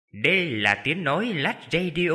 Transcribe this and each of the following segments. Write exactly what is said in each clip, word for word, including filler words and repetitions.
Đây là tiếng nói Lách Radio.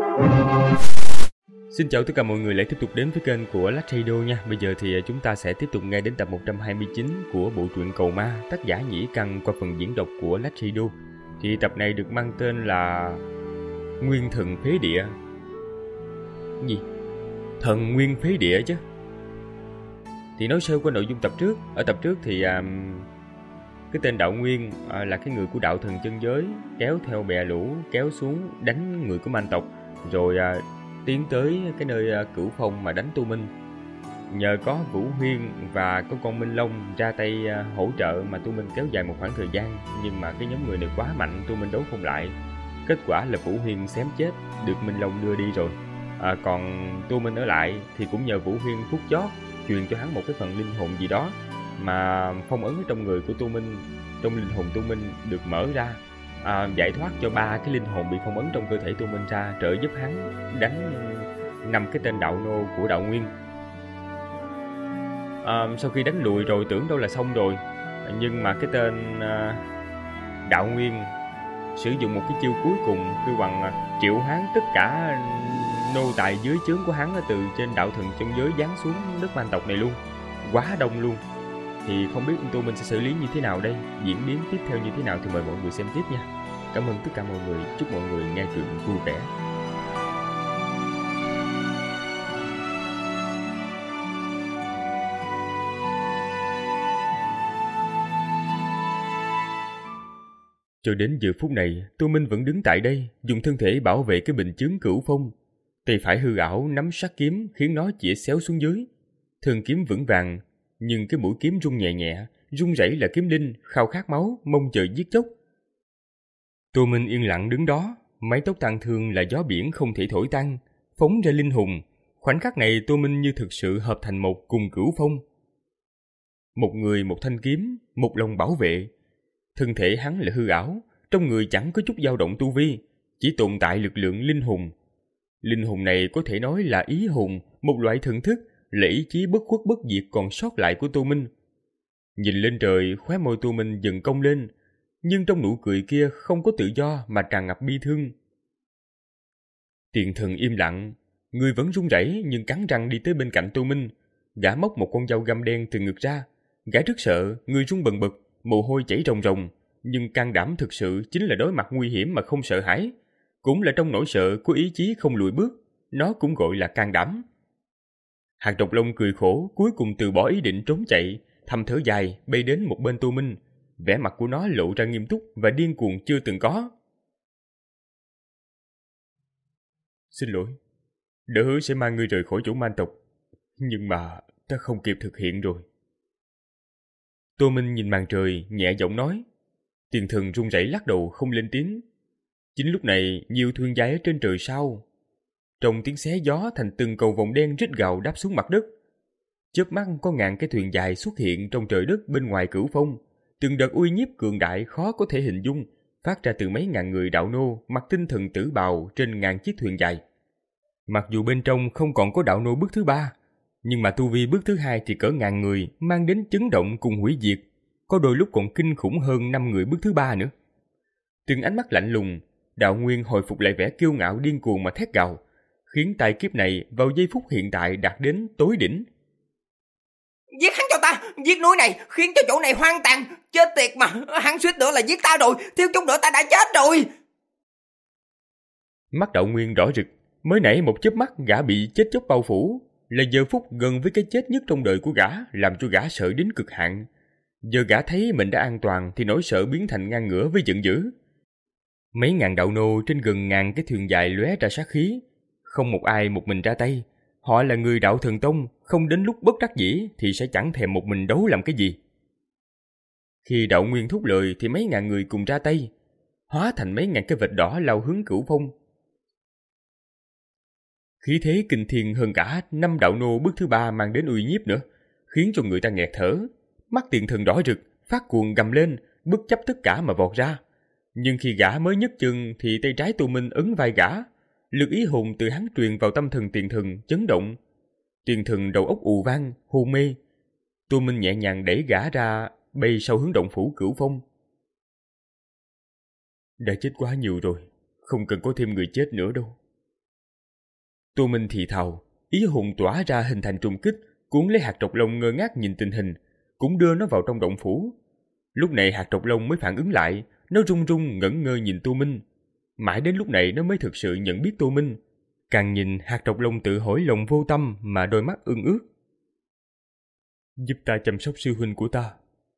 Xin chào tất cả mọi người lại tiếp tục đến với kênh của Lách Radio nha. Bây giờ thì chúng ta sẽ tiếp tục nghe đến tập một trăm hai mươi chín của bộ truyện Cầu Ma, tác giả Nhĩ Căn qua phần diễn đọc của Lách Radio. Thì tập này được mang tên là Nguyên Thần Phế Địa. Gì? Thần Nguyên Phế Địa chứ. Thì nói sơ qua nội dung tập trước. Ở tập trước thì um, cái tên Đạo Nguyên uh, là cái người của đạo thần chân giới, kéo theo bè lũ, kéo xuống đánh người của man tộc, rồi uh, tiến tới cái nơi uh, Cửu Phong mà đánh Tu Minh. Nhờ có Vũ Huyên và có con Minh Long ra tay uh, hỗ trợ mà Tu Minh kéo dài một khoảng thời gian. Nhưng mà cái nhóm người này quá mạnh, Tu Minh đấu không lại. Kết quả là Vũ Huyên xém chết, được Minh Long đưa đi rồi. À, còn Tu Minh ở lại thì cũng nhờ Vũ Huyên phút chót truyền cho hắn một cái phần linh hồn gì đó mà phong ấn ở trong người của Tu Minh, trong linh hồn Tu Minh được mở ra, à, giải thoát cho ba cái linh hồn bị phong ấn trong cơ thể Tu Minh ra, trợ giúp hắn đánh năm cái tên đạo nô của Đạo Nguyên. À, sau khi đánh lùi rồi tưởng đâu là xong rồi, nhưng mà cái tên à, Đạo Nguyên sử dụng một cái chiêu cuối cùng, kêu bằng triệu hoán tất cả nô tài dưới trướng của hắn từ trên đạo thần chân giới giáng xuống nước man tộc này luôn, quá đông luôn. Thì không biết Tu Minh sẽ xử lý như thế nào đây, diễn biến tiếp theo như thế nào thì mời mọi người xem tiếp nha. Cảm ơn tất cả mọi người, chúc mọi người nghe truyện vui vẻ. Cho đến giờ phút này, Tu Minh vẫn đứng tại đây, dùng thân thể bảo vệ cái bình chướng Cửu Phong. Tay phải hư ảo nắm sát kiếm khiến nó chĩa xéo xuống dưới. Thân kiếm vững vàng, nhưng cái mũi kiếm rung nhẹ nhẹ, rung rẩy là kiếm linh, khao khát máu, mong chờ giết chóc. Tô Minh yên lặng đứng đó, mái tóc tang thương là gió biển không thể thổi tan, phóng ra linh hồn. Khoảnh khắc này Tô Minh như thực sự hợp thành một cùng Cửu Phong. Một người một thanh kiếm, một lòng bảo vệ. Thân thể hắn là hư ảo, trong người chẳng có chút dao động tu vi, chỉ tồn tại lực lượng linh hồn. Linh hồn này có thể nói là ý hồn, một loại thần thức, là ý chí bất khuất bất diệt còn sót lại của Tô Minh. Nhìn lên trời, khóe môi Tô Minh dần cong lên, nhưng trong nụ cười kia không có tự do mà tràn ngập bi thương. Tiền Thần im lặng, người vẫn run rẩy nhưng cắn răng đi tới bên cạnh Tô Minh. Gã móc một con dao găm đen từ ngực ra. Gã rất sợ, người run bần bật, mồ hôi chảy ròng ròng, nhưng can đảm thực sự chính là đối mặt nguy hiểm mà không sợ hãi. Cũng là trong nỗi sợ của ý chí không lùi bước, nó cũng gọi là can đảm. Hạt Độc Long cười khổ, cuối cùng từ bỏ ý định trốn chạy, thầm thở dài, bay đến một bên Tô Minh. Vẻ mặt của nó lộ ra nghiêm túc và điên cuồng chưa từng có. Xin lỗi, đã hứa sẽ mang ngươi rời khỏi chỗ man tộc, nhưng mà ta không kịp thực hiện rồi. Tô Minh nhìn màn trời, nhẹ giọng nói. Tiền Thần run rẩy lắc đầu không lên tiếng. Chính lúc này, nhiều thuyền dài ở trên trời sao, trong tiếng xé gió thành từng cầu vồng đen rít gào đáp xuống mặt đất. Chớp mắt có ngàn cái thuyền dài xuất hiện trong trời đất bên ngoài Cửu Phong. Từng đợt uy nhiếp cường đại khó có thể hình dung, phát ra từ mấy ngàn người đạo nô mặc tinh thần tử bào trên ngàn chiếc thuyền dài. Mặc dù bên trong không còn có đạo nô bước thứ ba, nhưng mà tu vi bước thứ hai thì cỡ ngàn người, mang đến chấn động cùng hủy diệt. Có đôi lúc còn kinh khủng hơn năm người bước thứ ba nữa. Từng ánh mắt lạnh lùng, Đạo Nguyên hồi phục lại vẻ kiêu ngạo điên cuồng mà thét gào, khiến tài kiếp này vào giây phút hiện tại đạt đến tối đỉnh. Giết hắn cho ta, giết núi này, khiến cho chỗ này hoang tàn, chết tiệt mà, hắn suýt nữa là giết ta rồi, thiếu chút nữa ta đã chết rồi. Mắt Đạo Nguyên đỏ rực, mới nãy một chớp mắt gã bị chết chóc bao phủ, là giờ phút gần với cái chết nhất trong đời của gã, làm cho gã sợ đến cực hạn. Giờ gã thấy mình đã an toàn thì nỗi sợ biến thành ngang ngửa với giận dữ. Mấy ngàn đạo nô trên gần ngàn cái thuyền dài lóe ra sát khí, không một ai một mình ra tay. Họ là người đạo thần tông, không đến lúc bất đắc dĩ thì sẽ chẳng thèm một mình đấu làm cái gì. Khi Đạo Nguyên thúc lời thì mấy ngàn người cùng ra tay, hóa thành mấy ngàn cái vệt đỏ lao hướng Cửu Phong. Khí thế kinh thiên hơn cả năm đạo nô bước thứ ba mang đến uy nhiếp nữa, khiến cho người ta nghẹt thở. Mắt Tiền Thần đỏ rực, phát cuồng gầm lên, bất chấp tất cả mà vọt ra. Nhưng khi gã mới nhấc chân thì tay trái Tô Minh ấn vai gã, lực ý hồn từ hắn truyền vào tâm thần Tiền Thần chấn động. Tiền Thần đầu óc ù vang, hôn mê. Tô Minh nhẹ nhàng đẩy gã ra, bay sau hướng động phủ Cửu Phong. Đã chết quá nhiều rồi, không cần có thêm người chết nữa đâu. Tô Minh thì thào, ý hồn tỏa ra hình thành trùng kích, cuốn lấy hạt trọc lông ngơ ngác nhìn tình hình, cũng đưa nó vào trong động phủ. Lúc này hạt trọc lông mới phản ứng lại, nó run run ngẩn ngơ nhìn Tô Minh. Mãi đến lúc này nó mới thực sự nhận biết Tô Minh. Càng nhìn, hạt trọc lông tự hỏi lòng vô tâm mà đôi mắt ương ướt. Giúp ta chăm sóc sư huynh của ta.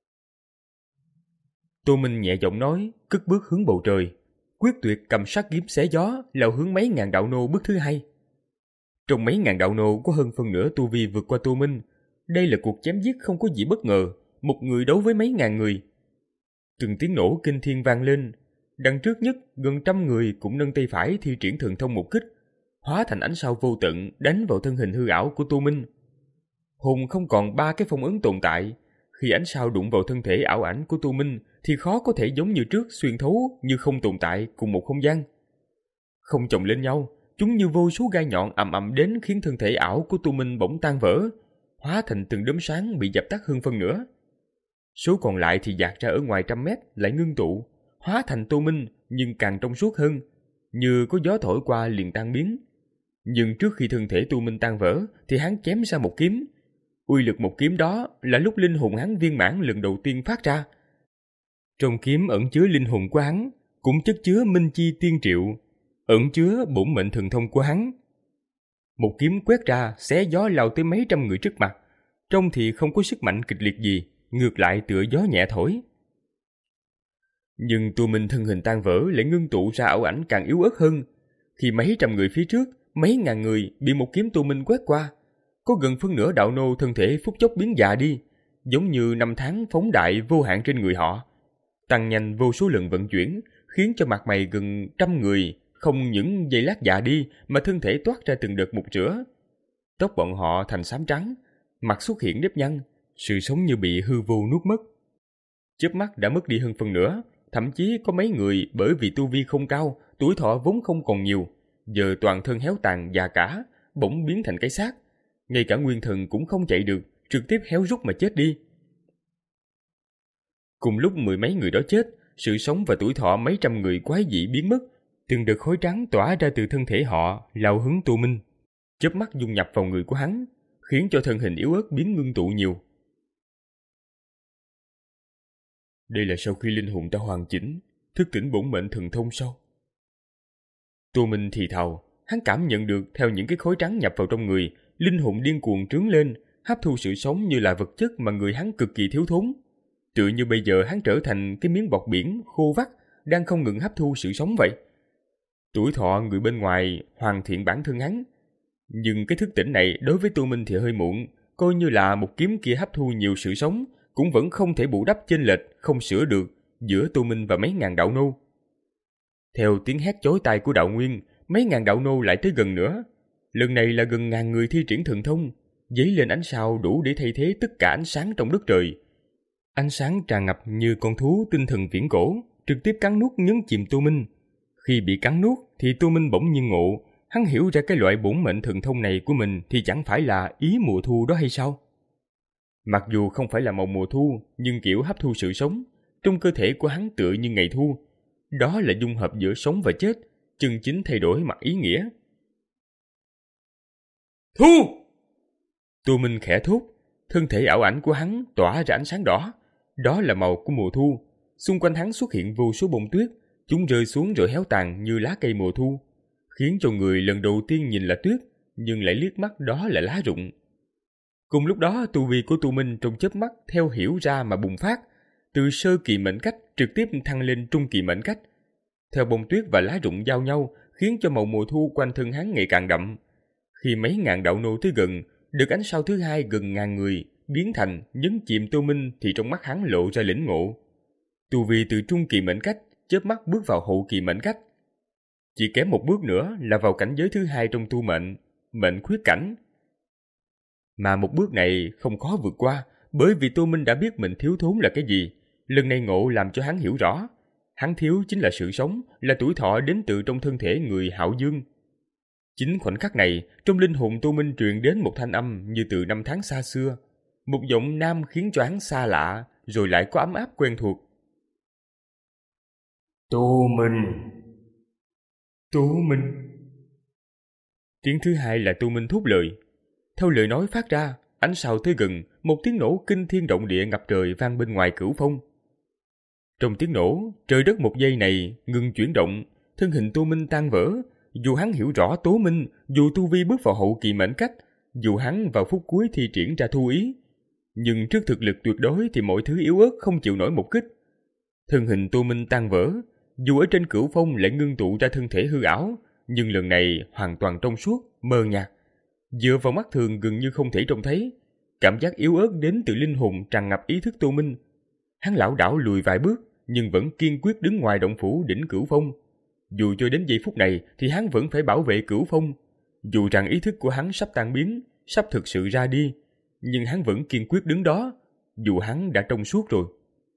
Tô Minh nhẹ giọng nói, cất bước hướng bầu trời. Quyết Tuyệt cầm sát kiếm xé gió, lao hướng mấy ngàn đạo nô bước thứ hai. Trong mấy ngàn đạo nô có hơn phân nửa tu vi vượt qua Tô Minh. Đây là cuộc chém giết không có gì bất ngờ, một người đấu với mấy ngàn người. Từng tiếng nổ kinh thiên vang lên. Đằng trước nhất, gần trăm người cũng nâng tay phải thi triển thần thông một kích, hóa thành ánh sao vô tận đánh vào thân hình hư ảo của Tô Minh. Hồn không còn ba cái phong ấn tồn tại. Khi ánh sao đụng vào thân thể ảo ảnh của Tô Minh thì khó có thể giống như trước xuyên thấu như không tồn tại cùng một không gian. Không chồng lên nhau, chúng như vô số gai nhọn ầm ầm đến khiến thân thể ảo của Tô Minh bỗng tan vỡ, hóa thành từng đốm sáng bị dập tắt hơn phân nửa. Số còn lại thì dạt ra ở ngoài trăm mét lại ngưng tụ, hóa thành Tô Minh nhưng càng trong suốt hơn, như có gió thổi qua liền tan biến. Nhưng trước khi thân thể Tô Minh tan vỡ thì hắn chém ra một kiếm. Uy lực một kiếm đó là lúc linh hồn hắn viên mãn lần đầu tiên phát ra. Trong kiếm ẩn chứa linh hồn của hắn, cũng chất chứa minh chi tiên triệu, ẩn chứa bổn mệnh thần thông của hắn. Một kiếm quét ra xé gió lao tới mấy trăm người trước mặt, trông thì không có sức mạnh kịch liệt gì, ngược lại tựa gió nhẹ thổi. Nhưng Tô Minh thân hình tan vỡ lại ngưng tụ ra ảo ảnh càng yếu ớt hơn. Khi mấy trăm người phía trước, mấy ngàn người bị một kiếm Tô Minh quét qua, có gần phân nửa đạo nô thân thể phút chốc biến già đi, giống như năm tháng phóng đại vô hạn trên người họ, tăng nhanh vô số lần vận chuyển, khiến cho mặt mày gần trăm người không những giây lát già đi mà thân thể toát ra từng đợt mục rửa. Tóc bọn họ thành xám trắng, mặt xuất hiện nếp nhăn, sự sống như bị hư vô nuốt mất. Chớp mắt đã mất đi hơn phần nửa, thậm chí có mấy người bởi vì tu vi không cao, tuổi thọ vốn không còn nhiều, giờ toàn thân héo tàn già cả, bỗng biến thành cái xác. Ngay cả nguyên thần cũng không chạy được, trực tiếp héo rút mà chết đi. Cùng lúc mười mấy người đó chết, sự sống và tuổi thọ mấy trăm người quái dị biến mất, từng đợt khói trắng tỏa ra từ thân thể họ, lao hướng Tô Minh, chớp mắt dung nhập vào người của hắn, khiến cho thân hình yếu ớt biến ngưng tụ nhiều. Đây là sau khi linh hồn ta hoàn chỉnh, thức tỉnh bổn mệnh thần thông sau. Tô Minh thì thào, hắn cảm nhận được theo những cái khói trắng nhập vào trong người, linh hồn điên cuồng trướng lên, hấp thu sự sống như là vật chất mà người hắn cực kỳ thiếu thốn. Tựa như bây giờ hắn trở thành cái miếng bọt biển khô vắt, đang không ngừng hấp thu sự sống vậy. Tuổi thọ người bên ngoài hoàn thiện bản thân hắn, nhưng cái thức tỉnh này đối với Tô Minh thì hơi muộn, coi như là một kiếm kia hấp thu nhiều sự sống, cũng vẫn không thể bù đắp chênh lệch không sửa được giữa Tô Minh và mấy ngàn đạo nô. Theo tiếng hét chói tai của đạo nguyên, mấy ngàn đạo nô lại tới gần nữa. Lần này là gần ngàn người thi triển thần thông, dấy lên ánh sao đủ để thay thế tất cả ánh sáng trong đất trời. Ánh sáng tràn ngập như con thú tinh thần viễn cổ, trực tiếp cắn nuốt nhấn chìm Tô Minh. Khi bị cắn nuốt thì Tô Minh bỗng nhiên ngộ, hắn hiểu ra cái loại bổn mệnh thần thông này của mình thì chẳng phải là ý mùa thu đó hay sao? Mặc dù không phải là màu mùa thu, nhưng kiểu hấp thu sự sống, trong cơ thể của hắn tựa như ngày thu. Đó là dung hợp giữa sống và chết, chân chính thay đổi mặt ý nghĩa. Thu! Tô Minh khẽ thốt, thân thể ảo ảnh của hắn tỏa ra ánh sáng đỏ. Đó là màu của mùa thu. Xung quanh hắn xuất hiện vô số bông tuyết, chúng rơi xuống rồi héo tàn như lá cây mùa thu, khiến cho người lần đầu tiên nhìn là tuyết, nhưng lại liếc mắt đó là lá rụng. Cùng lúc đó, tu vi của Tô Minh trong chớp mắt theo hiểu ra mà bùng phát, từ sơ kỳ mệnh cách trực tiếp thăng lên trung kỳ mệnh cách. Theo bông tuyết và lá rụng giao nhau, khiến cho màu mùa thu quanh thân hắn ngày càng đậm. Khi mấy ngàn đạo nô tới gần, được ánh sao thứ hai gần ngàn người biến thành nhấn chìm Tô Minh thì trong mắt hắn lộ ra lĩnh ngộ. Tu vi từ trung kỳ mệnh cách chớp mắt bước vào hậu kỳ mệnh cách. Chỉ kém một bước nữa là vào cảnh giới thứ hai trong tu mệnh, mệnh khuyết cảnh. Mà một bước này không khó vượt qua, bởi vì Tô Minh đã biết mình thiếu thốn là cái gì. Lần này ngộ làm cho hắn hiểu rõ, hắn thiếu chính là sự sống, là tuổi thọ đến từ trong thân thể người hạo dương. Chính khoảnh khắc này, trong linh hồn Tô Minh truyền đến một thanh âm như từ năm tháng xa xưa, một giọng nam khiến cho hắn xa lạ, rồi lại có ấm áp quen thuộc. Tô Minh. Tô Minh. Tiếng thứ hai là Tô Minh thốt lời. Theo lời nói phát ra, ánh sao tới gần, một tiếng nổ kinh thiên động địa ngập trời vang bên ngoài Cửu Phong. Trong tiếng nổ, trời đất một giây này ngừng chuyển động, thân hình Tô Minh tan vỡ. Dù hắn hiểu rõ Tố Minh, dù tu vi bước vào hậu kỳ mệnh cách, dù hắn vào phút cuối thi triển ra thu ý, nhưng trước thực lực tuyệt đối thì mọi thứ yếu ớt không chịu nổi một kích. Thân hình Tô Minh tan vỡ, dù ở trên Cửu Phong lại ngưng tụ ra thân thể hư ảo, nhưng lần này hoàn toàn trong suốt, mờ nhạt. Dựa vào mắt thường gần như không thể trông thấy, cảm giác yếu ớt đến từ linh hồn tràn ngập ý thức Tô Minh. Hắn lảo đảo lùi vài bước, nhưng vẫn kiên quyết đứng ngoài động phủ đỉnh Cửu Phong. Dù cho đến giây phút này thì hắn vẫn phải bảo vệ Cửu Phong. Dù rằng ý thức của hắn sắp tan biến, sắp thực sự ra đi, nhưng hắn vẫn kiên quyết đứng đó, dù hắn đã trong suốt rồi.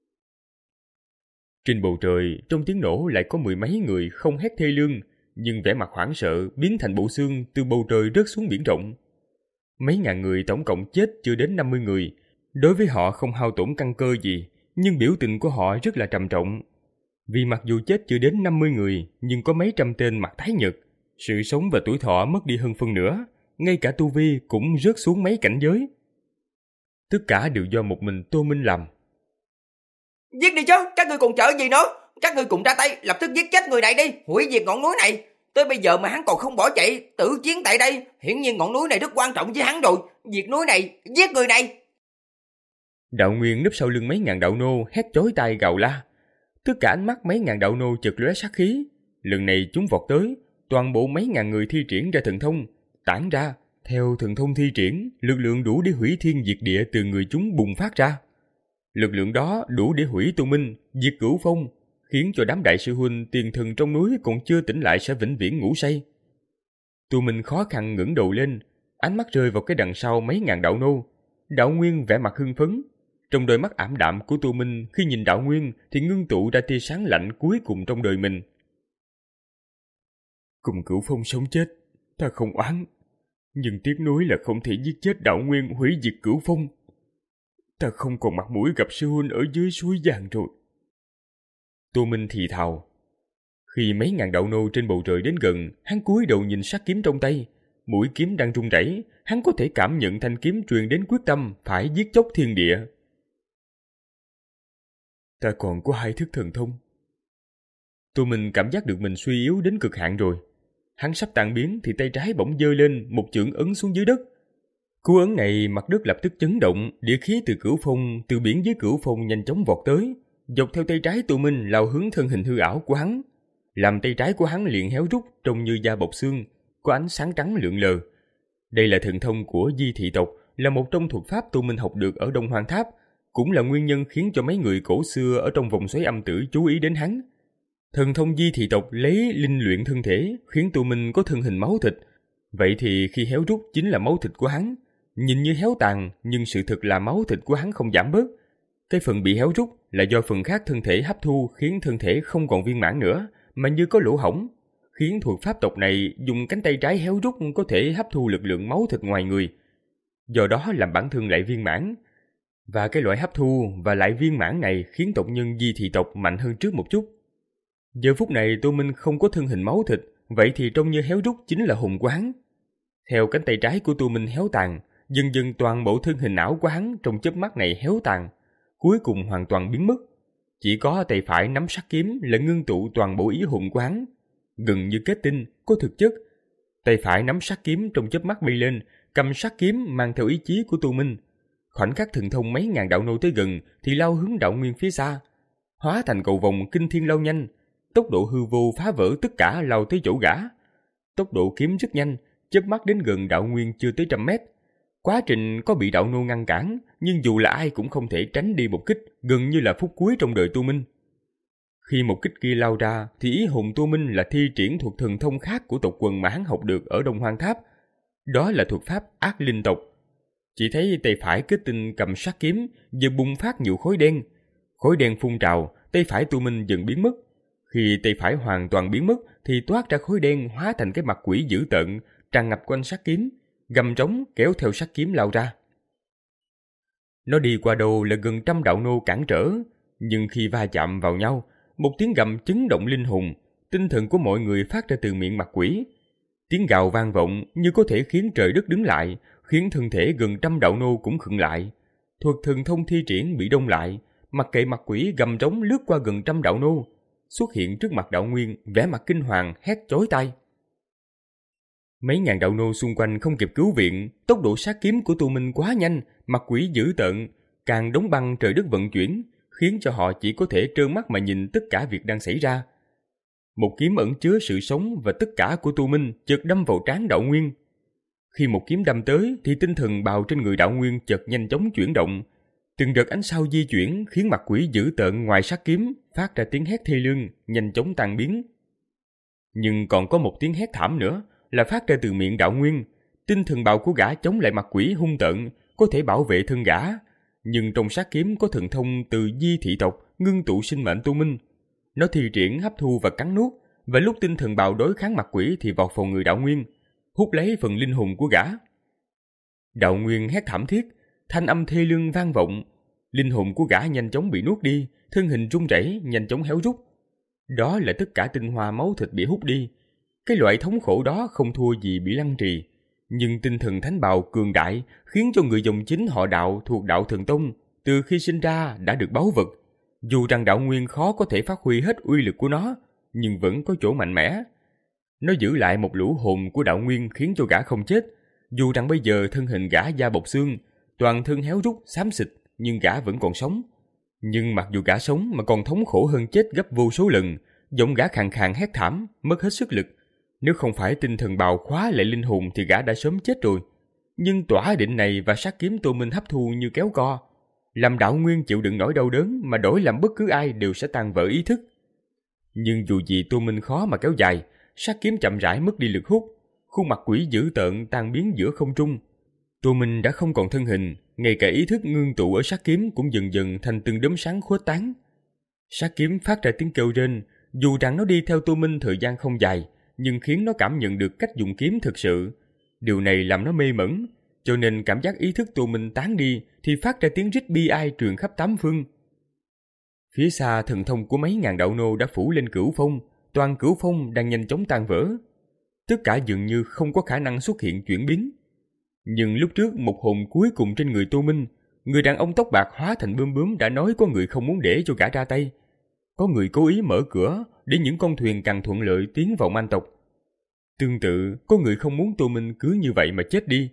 Trên bầu trời, trong tiếng nổ lại có mười mấy người không hét thê lương, nhưng vẻ mặt hoảng sợ biến thành bộ xương từ bầu trời rớt xuống biển rộng. Mấy ngàn người tổng cộng chết chưa đến năm mươi người. Đối với họ không hao tổn căn cơ gì, nhưng biểu tình của họ rất là trầm trọng. Vì mặc dù chết chưa đến năm mươi người, nhưng có mấy trăm tên mặt tái nhợt, sự sống và tuổi thọ mất đi hơn phân nửa, ngay cả tu vi cũng rớt xuống mấy cảnh giới. Tất cả đều do một mình Tô Minh làm. Giết đi chứ, các ngươi còn chờ gì nữa? Các ngươi cùng ra tay, lập tức giết chết người này đi, hủy diệt ngọn núi này. Tới bây giờ mà hắn còn không bỏ chạy, tử chiến tại đây, hiển nhiên ngọn núi này rất quan trọng với hắn rồi. Diệt núi này, giết người này. Đạo Nguyên núp sau lưng mấy ngàn đạo nô hét chói tai gào la. Tất cả ánh mắt mấy ngàn đạo nô chợt lóe sát khí. Lần này chúng vọt tới, toàn bộ mấy ngàn người thi triển ra thần thông, tản ra. Theo thần thông thi triển, lực lượng đủ để hủy thiên diệt địa từ người chúng bùng phát ra. Lực lượng đó đủ để hủy Tô Minh, diệt Cửu Phong, khiến cho đám đại sư huynh tiền thần trong núi còn chưa tỉnh lại sẽ vĩnh viễn ngủ say. Tô Minh khó khăn ngẩng đầu lên, ánh mắt rơi vào cái đằng sau mấy ngàn đạo nô. Đạo Nguyên vẻ mặt hưng phấn. Trong đôi mắt ảm đạm của Tô Minh khi nhìn Đạo Nguyên thì ngưng tụ ra tia sáng lạnh cuối cùng trong đời mình. Cùng Cửu Phong sống chết, ta không oán. Nhưng tiếc nuối là không thể giết chết Đạo Nguyên hủy diệt Cửu Phong. Ta không còn mặt mũi gặp sư huynh ở dưới suối vàng rồi. Tô Minh thì thào. Khi mấy ngàn đạo nô trên bầu trời đến gần, hắn cúi đầu nhìn sát kiếm trong tay. Mũi kiếm đang rung rẩy, hắn có thể cảm nhận thanh kiếm truyền đến quyết tâm phải giết chóc thiên địa. Ta còn có hai thức thần thông. Tô Minh cảm giác được mình suy yếu đến cực hạn rồi. Hắn sắp tan biến thì tay trái bỗng giơ lên, một chưởng ấn xuống dưới đất. Cú ấn này mặt đất lập tức chấn động, địa khí từ Cửu Phong, từ biển dưới Cửu Phong nhanh chóng vọt tới, dọc theo tay trái Tô Minh lao hướng thân hình hư ảo của hắn, làm tay trái của hắn liền héo rút trông như da bọc xương, có ánh sáng trắng lượn lờ. Đây là thần thông của Di Thị tộc, là một trong thuật pháp Tô Minh học được ở Đông Hoang Tháp, cũng là nguyên nhân khiến cho mấy người cổ xưa ở trong vòng xoáy âm tử chú ý đến hắn. Thần thông Di Thị tộc lấy linh luyện thân thể, khiến Tô Minh có thân hình máu thịt. Vậy thì khi héo rút chính là máu thịt của hắn. Nhìn như héo tàn, nhưng sự thực là máu thịt của hắn không giảm bớt. Cái phần bị héo rút là do phần khác thân thể hấp thu, khiến thân thể không còn viên mãn nữa, mà như có lỗ hổng, khiến thuật pháp tộc này dùng cánh tay trái héo rút có thể hấp thu lực lượng máu thịt ngoài người, do đó làm bản thân lại viên mãn. Và cái loại hấp thu và lại viên mãn này khiến tộc nhân Di Thị tộc mạnh hơn trước một chút. Giờ phút này Tô Minh không có thân hình máu thịt, vậy thì trông như héo rút chính là hồn của hắn. Theo cánh tay trái của Tô Minh héo tàn, dần dần toàn bộ thân hình ảo của hắn trong chớp mắt này héo tàn, cuối cùng hoàn toàn biến mất. Chỉ có tay phải nắm sắc kiếm là ngưng tụ toàn bộ ý hồn của hắn, gần như kết tinh, có thực chất. Tay phải nắm sắc kiếm trong chớp mắt bay lên, cầm sắc kiếm mang theo ý chí của Tô Minh. Khoảnh khắc thần thông mấy ngàn đạo nô tới gần thì lao hướng Đạo Nguyên phía xa, hóa thành cầu vòng kinh thiên lao nhanh, tốc độ hư vô phá vỡ tất cả lao tới chỗ gã. Tốc độ kiếm rất nhanh, chớp mắt đến gần Đạo Nguyên chưa tới trăm mét. Quá trình có bị đạo nô ngăn cản, nhưng dù là ai cũng không thể tránh đi một kích, gần như là phút cuối trong đời Tô Minh. Khi một kích kia lao ra, thì ý hồn Tô Minh là thi triển thuật thần thông khác của tộc quần mà hắn học được ở Đông Hoang Tháp. Đó là thuật pháp Ác Linh tộc. Chỉ thấy tay phải kết tinh cầm sát kiếm, giờ bùng phát nhiều khối đen. Khối đen phun trào, tay phải Tô Minh dần biến mất. Khi tay phải hoàn toàn biến mất, thì toát ra khối đen hóa thành cái mặt quỷ dữ tợn, tràn ngập quanh sát kiếm, gầm trống kéo theo sát kiếm lao ra. Nó đi qua đầu là gần trăm đạo nô cản trở, nhưng khi va chạm vào nhau, một tiếng gầm chấn động linh hồn, tinh thần của mọi người phát ra từ miệng mặt quỷ. Tiếng gào vang vọng như có thể khiến trời đất đứng lại, khiến thân thể gần trăm đạo nô cũng khựng lại. Thuật thần thông thi triển bị đông lại, mặc kệ mặt quỷ gầm trống lướt qua gần trăm đạo nô, xuất hiện trước mặt đạo nguyên, vẻ mặt kinh hoàng hét chói tai. Mấy ngàn đạo nô xung quanh không kịp cứu viện, tốc độ sát kiếm của Tô Minh quá nhanh, mặt quỷ dữ tợn, càng đóng băng trời đất vận chuyển, khiến cho họ chỉ có thể trơ mắt mà nhìn tất cả việc đang xảy ra. Một kiếm ẩn chứa sự sống và tất cả của Tô Minh chợt đâm vào trán đạo nguyên. Khi một kiếm đâm tới thì tinh thần bào trên người đạo nguyên chợt nhanh chóng chuyển động. Từng đợt ánh sao di chuyển khiến mặt quỷ dữ tợn ngoài sát kiếm phát ra tiếng hét thê lương, nhanh chóng tan biến. Nhưng còn có một tiếng hét thảm nữa là phát ra từ miệng đạo nguyên. Tinh thần bào của gã chống lại mặt quỷ hung tợn, có thể bảo vệ thân gã. Nhưng trong sát kiếm có thần thông từ di thị tộc ngưng tụ sinh mệnh Tô Minh. Nó thi triển hấp thu và cắn nuốt, và lúc tinh thần bào đối kháng mặt quỷ thì vọt vào người đạo nguyên, hút lấy phần linh hồn của gã. Đạo nguyên hét thảm thiết, thanh âm thê lương vang vọng, linh hồn của gã nhanh chóng bị nuốt đi, thân hình run rẩy nhanh chóng héo rút. Đó là tất cả tinh hoa máu thịt bị hút đi. Cái loại thống khổ đó không thua gì bị lăng trì, nhưng tinh thần thánh bào cường đại khiến cho người dòng chính họ đạo thuộc đạo thần tông từ khi sinh ra đã được báu vật. Dù rằng đạo nguyên khó có thể phát huy hết uy lực của nó, nhưng vẫn có chỗ mạnh mẽ. Nó giữ lại một lũ hồn của đạo nguyên khiến cho gã không chết. Dù rằng bây giờ thân hình gã da bọc xương, toàn thân héo rút, xám xịt, nhưng gã vẫn còn sống. Nhưng mặc dù gã sống mà còn thống khổ hơn chết gấp vô số lần, giọng gã khàn khàn hét thảm, mất hết sức lực. Nếu không phải tinh thần bào khóa lại linh hồn thì gã đã sớm chết rồi. Nhưng tỏa định này và sát kiếm Tô Minh hấp thu như kéo co, làm đạo nguyên chịu đựng nỗi đau đớn mà đổi làm bất cứ ai đều sẽ tan vỡ ý thức. Nhưng dù gì Tô Minh khó mà kéo dài, sát kiếm chậm rãi mất đi lực hút, khuôn mặt quỷ dữ tợn tan biến giữa không trung. Tô Minh đã không còn thân hình, ngay cả ý thức ngưng tụ ở sát kiếm cũng dần dần thành từng đốm sáng khuếch tán. Sát kiếm phát ra tiếng kêu rên, dù rằng nó đi theo Tô Minh thời gian không dài, nhưng khiến nó cảm nhận được cách dùng kiếm thực sự. Điều này làm nó mê mẩn, cho nên cảm giác ý thức Tô Minh tán đi thì phát ra tiếng rít bi ai truyền khắp tám phương. Phía xa thần thông của mấy ngàn đạo nô đã phủ lên cửu phong, toàn cửu phong đang nhanh chóng tan vỡ. Tất cả dường như không có khả năng xuất hiện chuyển biến. Nhưng lúc trước một hồn cuối cùng trên người Tô Minh, người đàn ông tóc bạc hóa thành bướm bướm đã nói có người không muốn để cho gã ra tay. Có người cố ý mở cửa để những con thuyền càng thuận lợi tiến vào man tộc. Tương tự, có người không muốn Tô Minh cứ như vậy mà chết đi.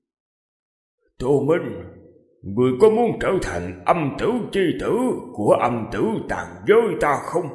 Tô Minh, người có muốn trở thành âm tử chi tử của âm tử tàn giới ta không?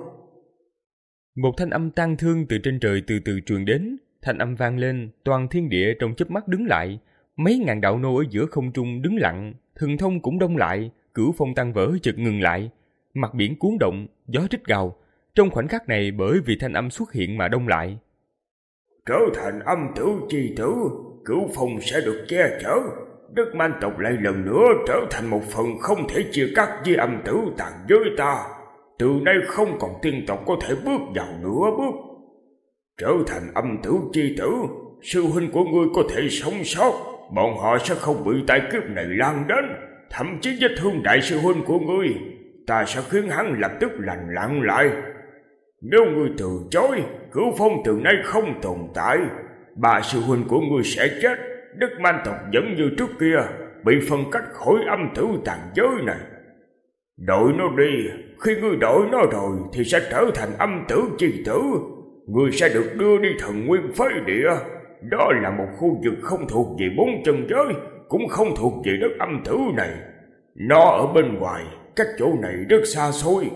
Một thanh âm tang thương từ trên trời từ từ truyền đến. Thanh âm vang lên, toàn thiên địa trong chớp mắt đứng lại. Mấy ngàn đạo nô ở giữa không trung đứng lặng, thần thông cũng đông lại, cửu phong tan vỡ chợt ngừng lại. Mặt biển cuốn động, gió rít gào. Trong khoảnh khắc này bởi vì thanh âm xuất hiện mà đông lại. Trở thành âm tử chi tử, cửu phong sẽ được che chở. Đất man tộc lại lần nữa trở thành một phần không thể chia cắt với âm tử tàn giới ta. Từ nay không còn tiên tộc có thể bước vào nửa bước. Trở thành âm tử chi tử, sư huynh của ngươi có thể sống sót. Bọn họ sẽ không bị tai kiếp này lan đến. Thậm chí vết thương đại sư huynh của ngươi, ta sẽ khiến hắn lập tức lành lặn lại. Nếu ngươi từ chối, cửu phong từ nay không tồn tại. Ba sư huynh của ngươi sẽ chết. Đất man tộc vẫn như trước kia, bị phân cách khỏi âm tử tàn giới này. Đội nó đi, khi ngươi đội nó rồi thì sẽ trở thành âm tử chi tử. Ngươi sẽ được đưa đi thần nguyên phế địa. Đó là một khu vực không thuộc về bốn chân giới, cũng không thuộc về đất âm tử này. Nó ở bên ngoài, cách chỗ này rất xa xôi.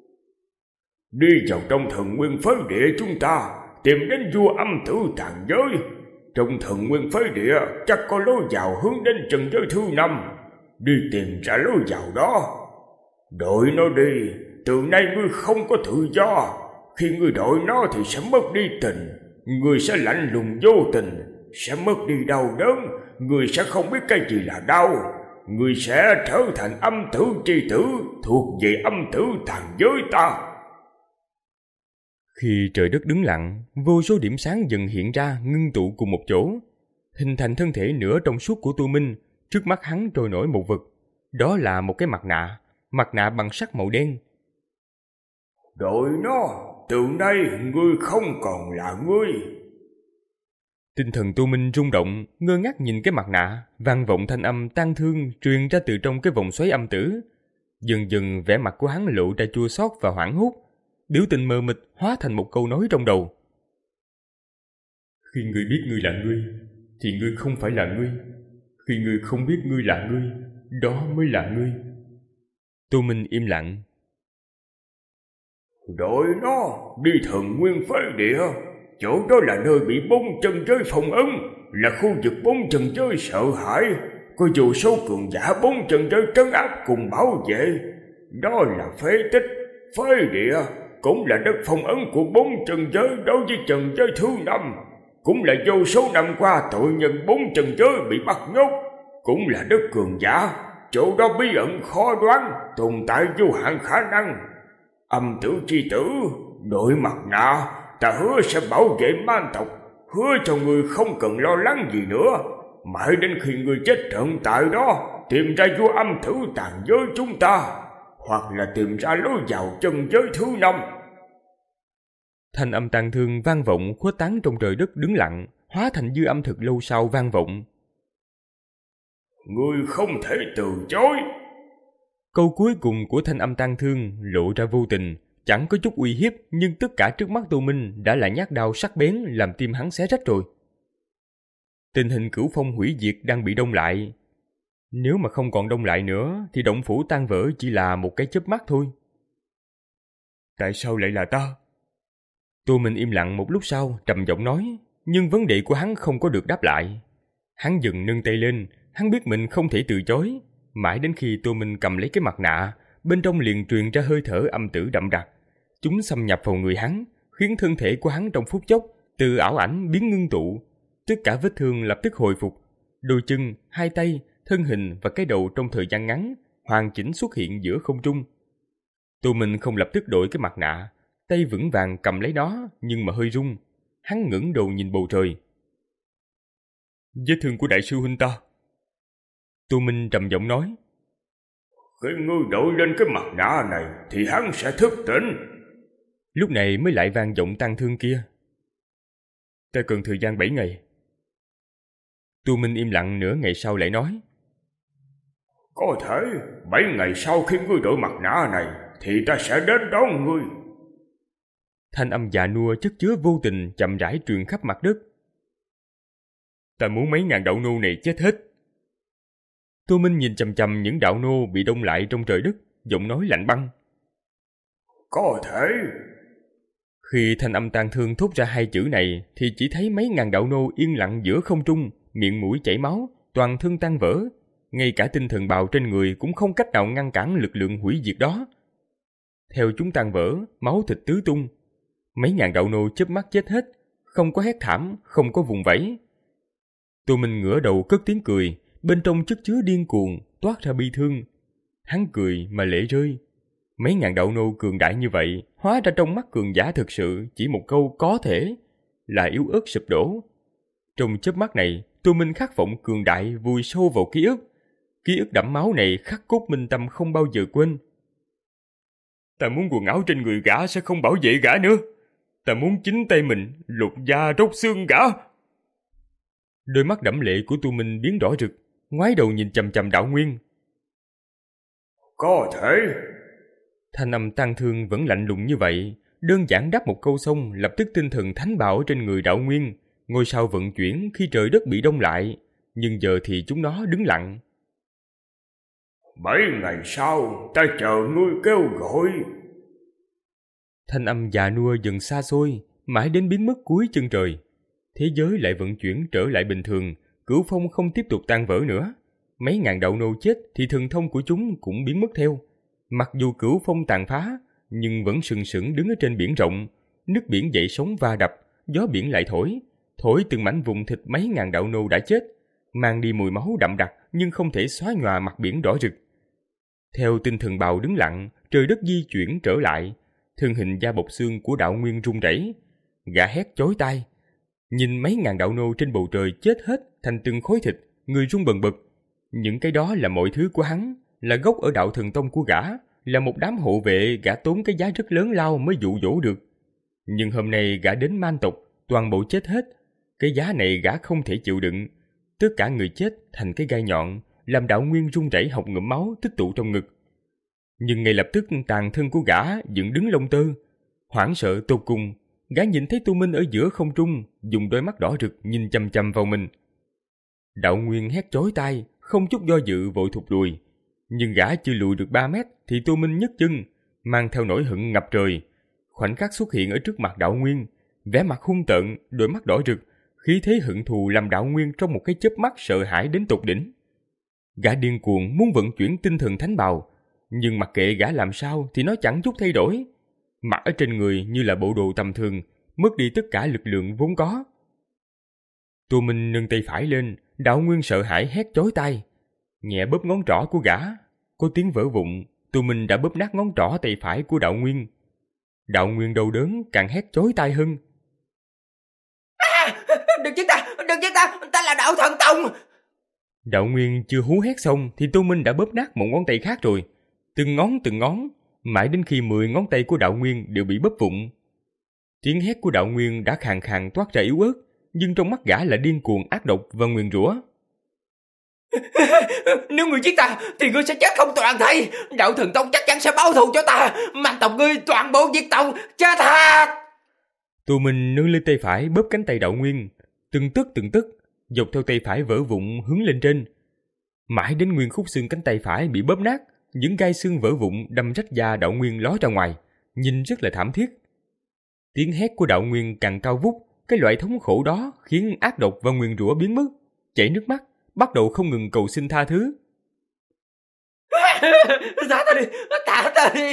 Đi vào trong thần nguyên phế địa chúng ta, tìm đến vua âm tử tàn giới. Trong thần nguyên phế địa chắc có lối vào hướng đến chân giới thứ năm. Đi tìm ra lối vào đó. Đội nó đi, từ nay ngươi không có tự do. Khi ngươi đội nó thì sẽ mất đi tình. Ngươi sẽ lạnh lùng vô tình, sẽ mất đi đau đớn. Ngươi sẽ không biết cái gì là đau. Ngươi sẽ trở thành âm tử chi tử, thuộc về âm tử tàn giới ta. Khi trời đất đứng lặng, vô số điểm sáng dần hiện ra ngưng tụ cùng một chỗ, hình thành thân thể nửa trong suốt của Tô Minh. Trước mắt hắn trôi nổi một vật, đó là một cái mặt nạ, mặt nạ bằng sắt màu đen. Đội nó, từ nay ngươi không còn là ngươi. Tinh thần Tô Minh rung động, ngơ ngác nhìn cái mặt nạ, vang vọng thanh âm tang thương truyền ra từ trong cái vòng xoáy âm tử. Dần dần vẻ mặt của hắn lộ ra chua xót và hoảng hốt, biểu tình mờ mịt hóa thành một câu nói trong đầu. Khi ngươi biết ngươi là ngươi, thì ngươi không phải là ngươi. Khi ngươi không biết ngươi là ngươi, đó mới là ngươi. Tô Minh im lặng. Đội nó, đi Thần Nguyên Phế Địa. Chỗ đó là nơi bị bốn chân giới phong ấn, là khu vực bốn chân giới sợ hãi, có vô số cường giả bốn chân giới trấn áp cùng bảo vệ. Đó là phế tích, phế địa, cũng là đất phong ấn của bốn chân giới đối với chân giới thứ năm, cũng là vô số năm qua tội nhân bốn chân giới bị bắt nhốt, cũng là đất cường giả. Chỗ đó bí ẩn khó đoán, tồn tại vô hạn khả năng. Âm tử chi tử, đội mặt nạ, ta hứa sẽ bảo vệ man tộc, hứa cho người không cần lo lắng gì nữa. Mãi đến khi người chết trận tại đó, tìm ra vua âm thử tàn giới chúng ta, hoặc là tìm ra lối vào chân giới thứ năm. Thanh âm tang thương vang vọng khuếch tán trong trời đất đứng lặng, hóa thành dư âm thực lâu sau vang vọng. Ngươi không thể từ chối. Câu cuối cùng của thanh âm tang thương lộ ra vô tình, chẳng có chút uy hiếp, nhưng tất cả trước mắt Tô Minh đã là nhát đao sắc bén làm tim hắn xé rách rồi. Tình hình Cửu Phong hủy diệt đang bị đông lại. Nếu mà không còn đông lại nữa thì động phủ tan vỡ chỉ là một cái chớp mắt thôi. Tại sao lại là ta? Tô Minh im lặng một lúc sau, trầm giọng nói, nhưng vấn đề của hắn không có được đáp lại. Hắn dừng nâng tay lên, hắn biết mình không thể từ chối. Mãi đến khi Tô Minh cầm lấy cái mặt nạ, bên trong liền truyền ra hơi thở âm tử đậm đặc. Chúng xâm nhập vào người hắn, khiến thân thể của hắn trong phút chốc từ ảo ảnh biến ngưng tụ. Tất cả vết thương lập tức hồi phục. Đôi chân, hai tay, thân hình và cái đầu trong thời gian ngắn hoàn chỉnh xuất hiện giữa không trung. Tô Minh không lập tức đổi cái mặt nạ, tay vững vàng cầm lấy nó nhưng mà hơi rung. Hắn ngẩng đầu nhìn bầu trời. Vết thương của đại sư huynh ta. Tô Minh trầm giọng nói. Khi ngươi đội lên cái mặt nạ này thì hắn sẽ thức tỉnh. Lúc này mới lại vang giọng tang thương kia. Ta cần thời gian bảy ngày. Tô Minh im lặng nửa ngày sau lại nói. Có thể, bảy ngày sau khi ngươi đội mặt nạ này thì ta sẽ đến đón ngươi. Thanh âm già nua chất chứa vô tình chậm rãi truyền khắp mặt đất. Ta muốn mấy ngàn đạo nô này chết hết. Tô Minh nhìn chằm chằm những đạo nô bị đông lại trong trời đất, giọng nói lạnh băng. Có thể. Khi thanh âm tang thương thốt ra hai chữ này thì chỉ thấy mấy ngàn đạo nô yên lặng giữa không trung, miệng mũi chảy máu, toàn thân tan vỡ. Ngay cả tinh thần bào trên người cũng không cách nào ngăn cản lực lượng hủy diệt đó. Theo chúng tan vỡ, máu thịt tứ tung. Mấy ngàn đạo nô chớp mắt chết hết, không có hét thảm, không có vùng vẫy. Tô Minh ngửa đầu cất tiếng cười, bên trong chất chứa điên cuồng, toát ra bi thương. Hắn cười mà lệ rơi. Mấy ngàn đạo nô cường đại như vậy, hóa ra trong mắt cường giả thực sự chỉ một câu có thể là yếu ớt sụp đổ. Trong chớp mắt này, Tô Minh khát vọng cường đại vùi sâu vào ký ức. Ký ức đẫm máu này khắc cốt minh tâm không bao giờ quên. Ta muốn quần áo trên người gã sẽ không bảo vệ gã nữa. Ta muốn chính tay mình lột da róc xương gã. Đôi mắt đẫm lệ của Tô Minh biến đỏ rực, ngoái đầu nhìn chằm chằm Đạo Nguyên. Có thể. Thanh âm tang thương vẫn lạnh lùng như vậy, đơn giản đáp một câu xong, lập tức tinh thần thánh bảo trên người Đạo Nguyên, ngôi sao vận chuyển khi trời đất bị đông lại, nhưng giờ thì chúng nó đứng lặng. Bảy ngày sau, ta chờ ngươi kêu gọi. Thanh âm già nua dần xa xôi, mãi đến biến mất cuối chân trời. Thế giới lại vận chuyển trở lại bình thường, Cửu Phong không tiếp tục tan vỡ nữa. Mấy ngàn đạo nô chết thì thần thông của chúng cũng biến mất theo. Mặc dù Cửu Phong tàn phá, nhưng vẫn sừng sững đứng ở trên biển rộng. Nước biển dậy sóng va đập, gió biển lại thổi, thổi từng mảnh vụn thịt mấy ngàn đạo nô đã chết, mang đi mùi máu đậm đặc nhưng không thể xóa nhòa mặt biển đỏ rực. Theo tinh thần bào đứng lặng, trời đất di chuyển trở lại, thân hình da bọc xương của Đạo Nguyên run rẩy, gã hét chói tai. Nhìn mấy ngàn đạo nô trên bầu trời chết hết thành từng khối thịt, người run bần bật. Những cái đó là mọi thứ của hắn, là gốc ở đạo thần tông của gã, là một đám hộ vệ gã tốn cái giá rất lớn lao mới dụ dỗ được. Nhưng hôm nay gã đến man tộc, toàn bộ chết hết. Cái giá này gã không thể chịu đựng. Tất cả người chết thành cái gai nhọn, làm Đạo Nguyên run rẩy học ngụm máu tích tụ trong ngực. Nhưng ngay lập tức tàn thân của gã dựng đứng lông tơ. Hoảng sợ tột cùng, gã nhìn thấy Tu Minh ở giữa không trung, dùng đôi mắt đỏ rực nhìn chằm chằm vào mình. Đạo Nguyên hét chói tai, không chút do dự vội thụt lùi. Nhưng gã chưa lùi được ba mét thì Tu Minh nhấc chân, mang theo nỗi hận ngập trời. Khoảnh khắc xuất hiện ở trước mặt Đạo Nguyên, vẻ mặt hung tợn, đôi mắt đỏ rực, khí thế hận thù làm Đạo Nguyên trong một cái chớp mắt sợ hãi đến tột đỉnh. Gã điên cuồng muốn vận chuyển tinh thần thánh bào, nhưng mặc kệ gã làm sao thì nó chẳng chút thay đổi. Mặc ở trên người như là bộ đồ tầm thường, mất đi tất cả lực lượng vốn có. Tu Minh nâng tay phải lên, Đạo Nguyên sợ hãi hét chói tai, nhẹ bóp ngón trỏ của gã, có tiếng vỡ vụn. Tu Minh đã bóp nát ngón trỏ tay phải của Đạo Nguyên. Đạo Nguyên đau đớn càng hét chói tai hơn. À, đừng giết ta, đừng giết ta, ta là Đạo Thần Tông. Đạo Nguyên chưa hú hét xong thì Tu Minh đã bóp nát một ngón tay khác rồi. Từng ngón từng ngón, mãi đến khi mười ngón tay của Đạo Nguyên đều bị bóp vụn. Tiếng hét của Đạo Nguyên đã khàn khàn toát ra yếu ớt, nhưng trong mắt gã là điên cuồng ác độc và nguyền rủa. Nếu ngươi giết ta thì ngươi sẽ chết không toàn thây. Đạo Thần Tông chắc chắn sẽ báo thù cho ta. Man tộc ngươi toàn bộ diệt tộc, chết thật. Tu Minh nâng lên tay phải bóp cánh tay Đạo Nguyên, từng tức từng tức, dọc theo tay phải vỡ vụn hướng lên trên. Mãi đến nguyên khúc xương cánh tay phải bị bóp nát, những gai xương vỡ vụn đâm rách da Đạo Nguyên ló ra ngoài, nhìn rất là thảm thiết. Tiếng hét của Đạo Nguyên càng cao vút, cái loại thống khổ đó khiến ác độc và nguyền rủa biến mất, chảy nước mắt, bắt đầu không ngừng cầu xin tha thứ. Thả ta đi, thả ta đi.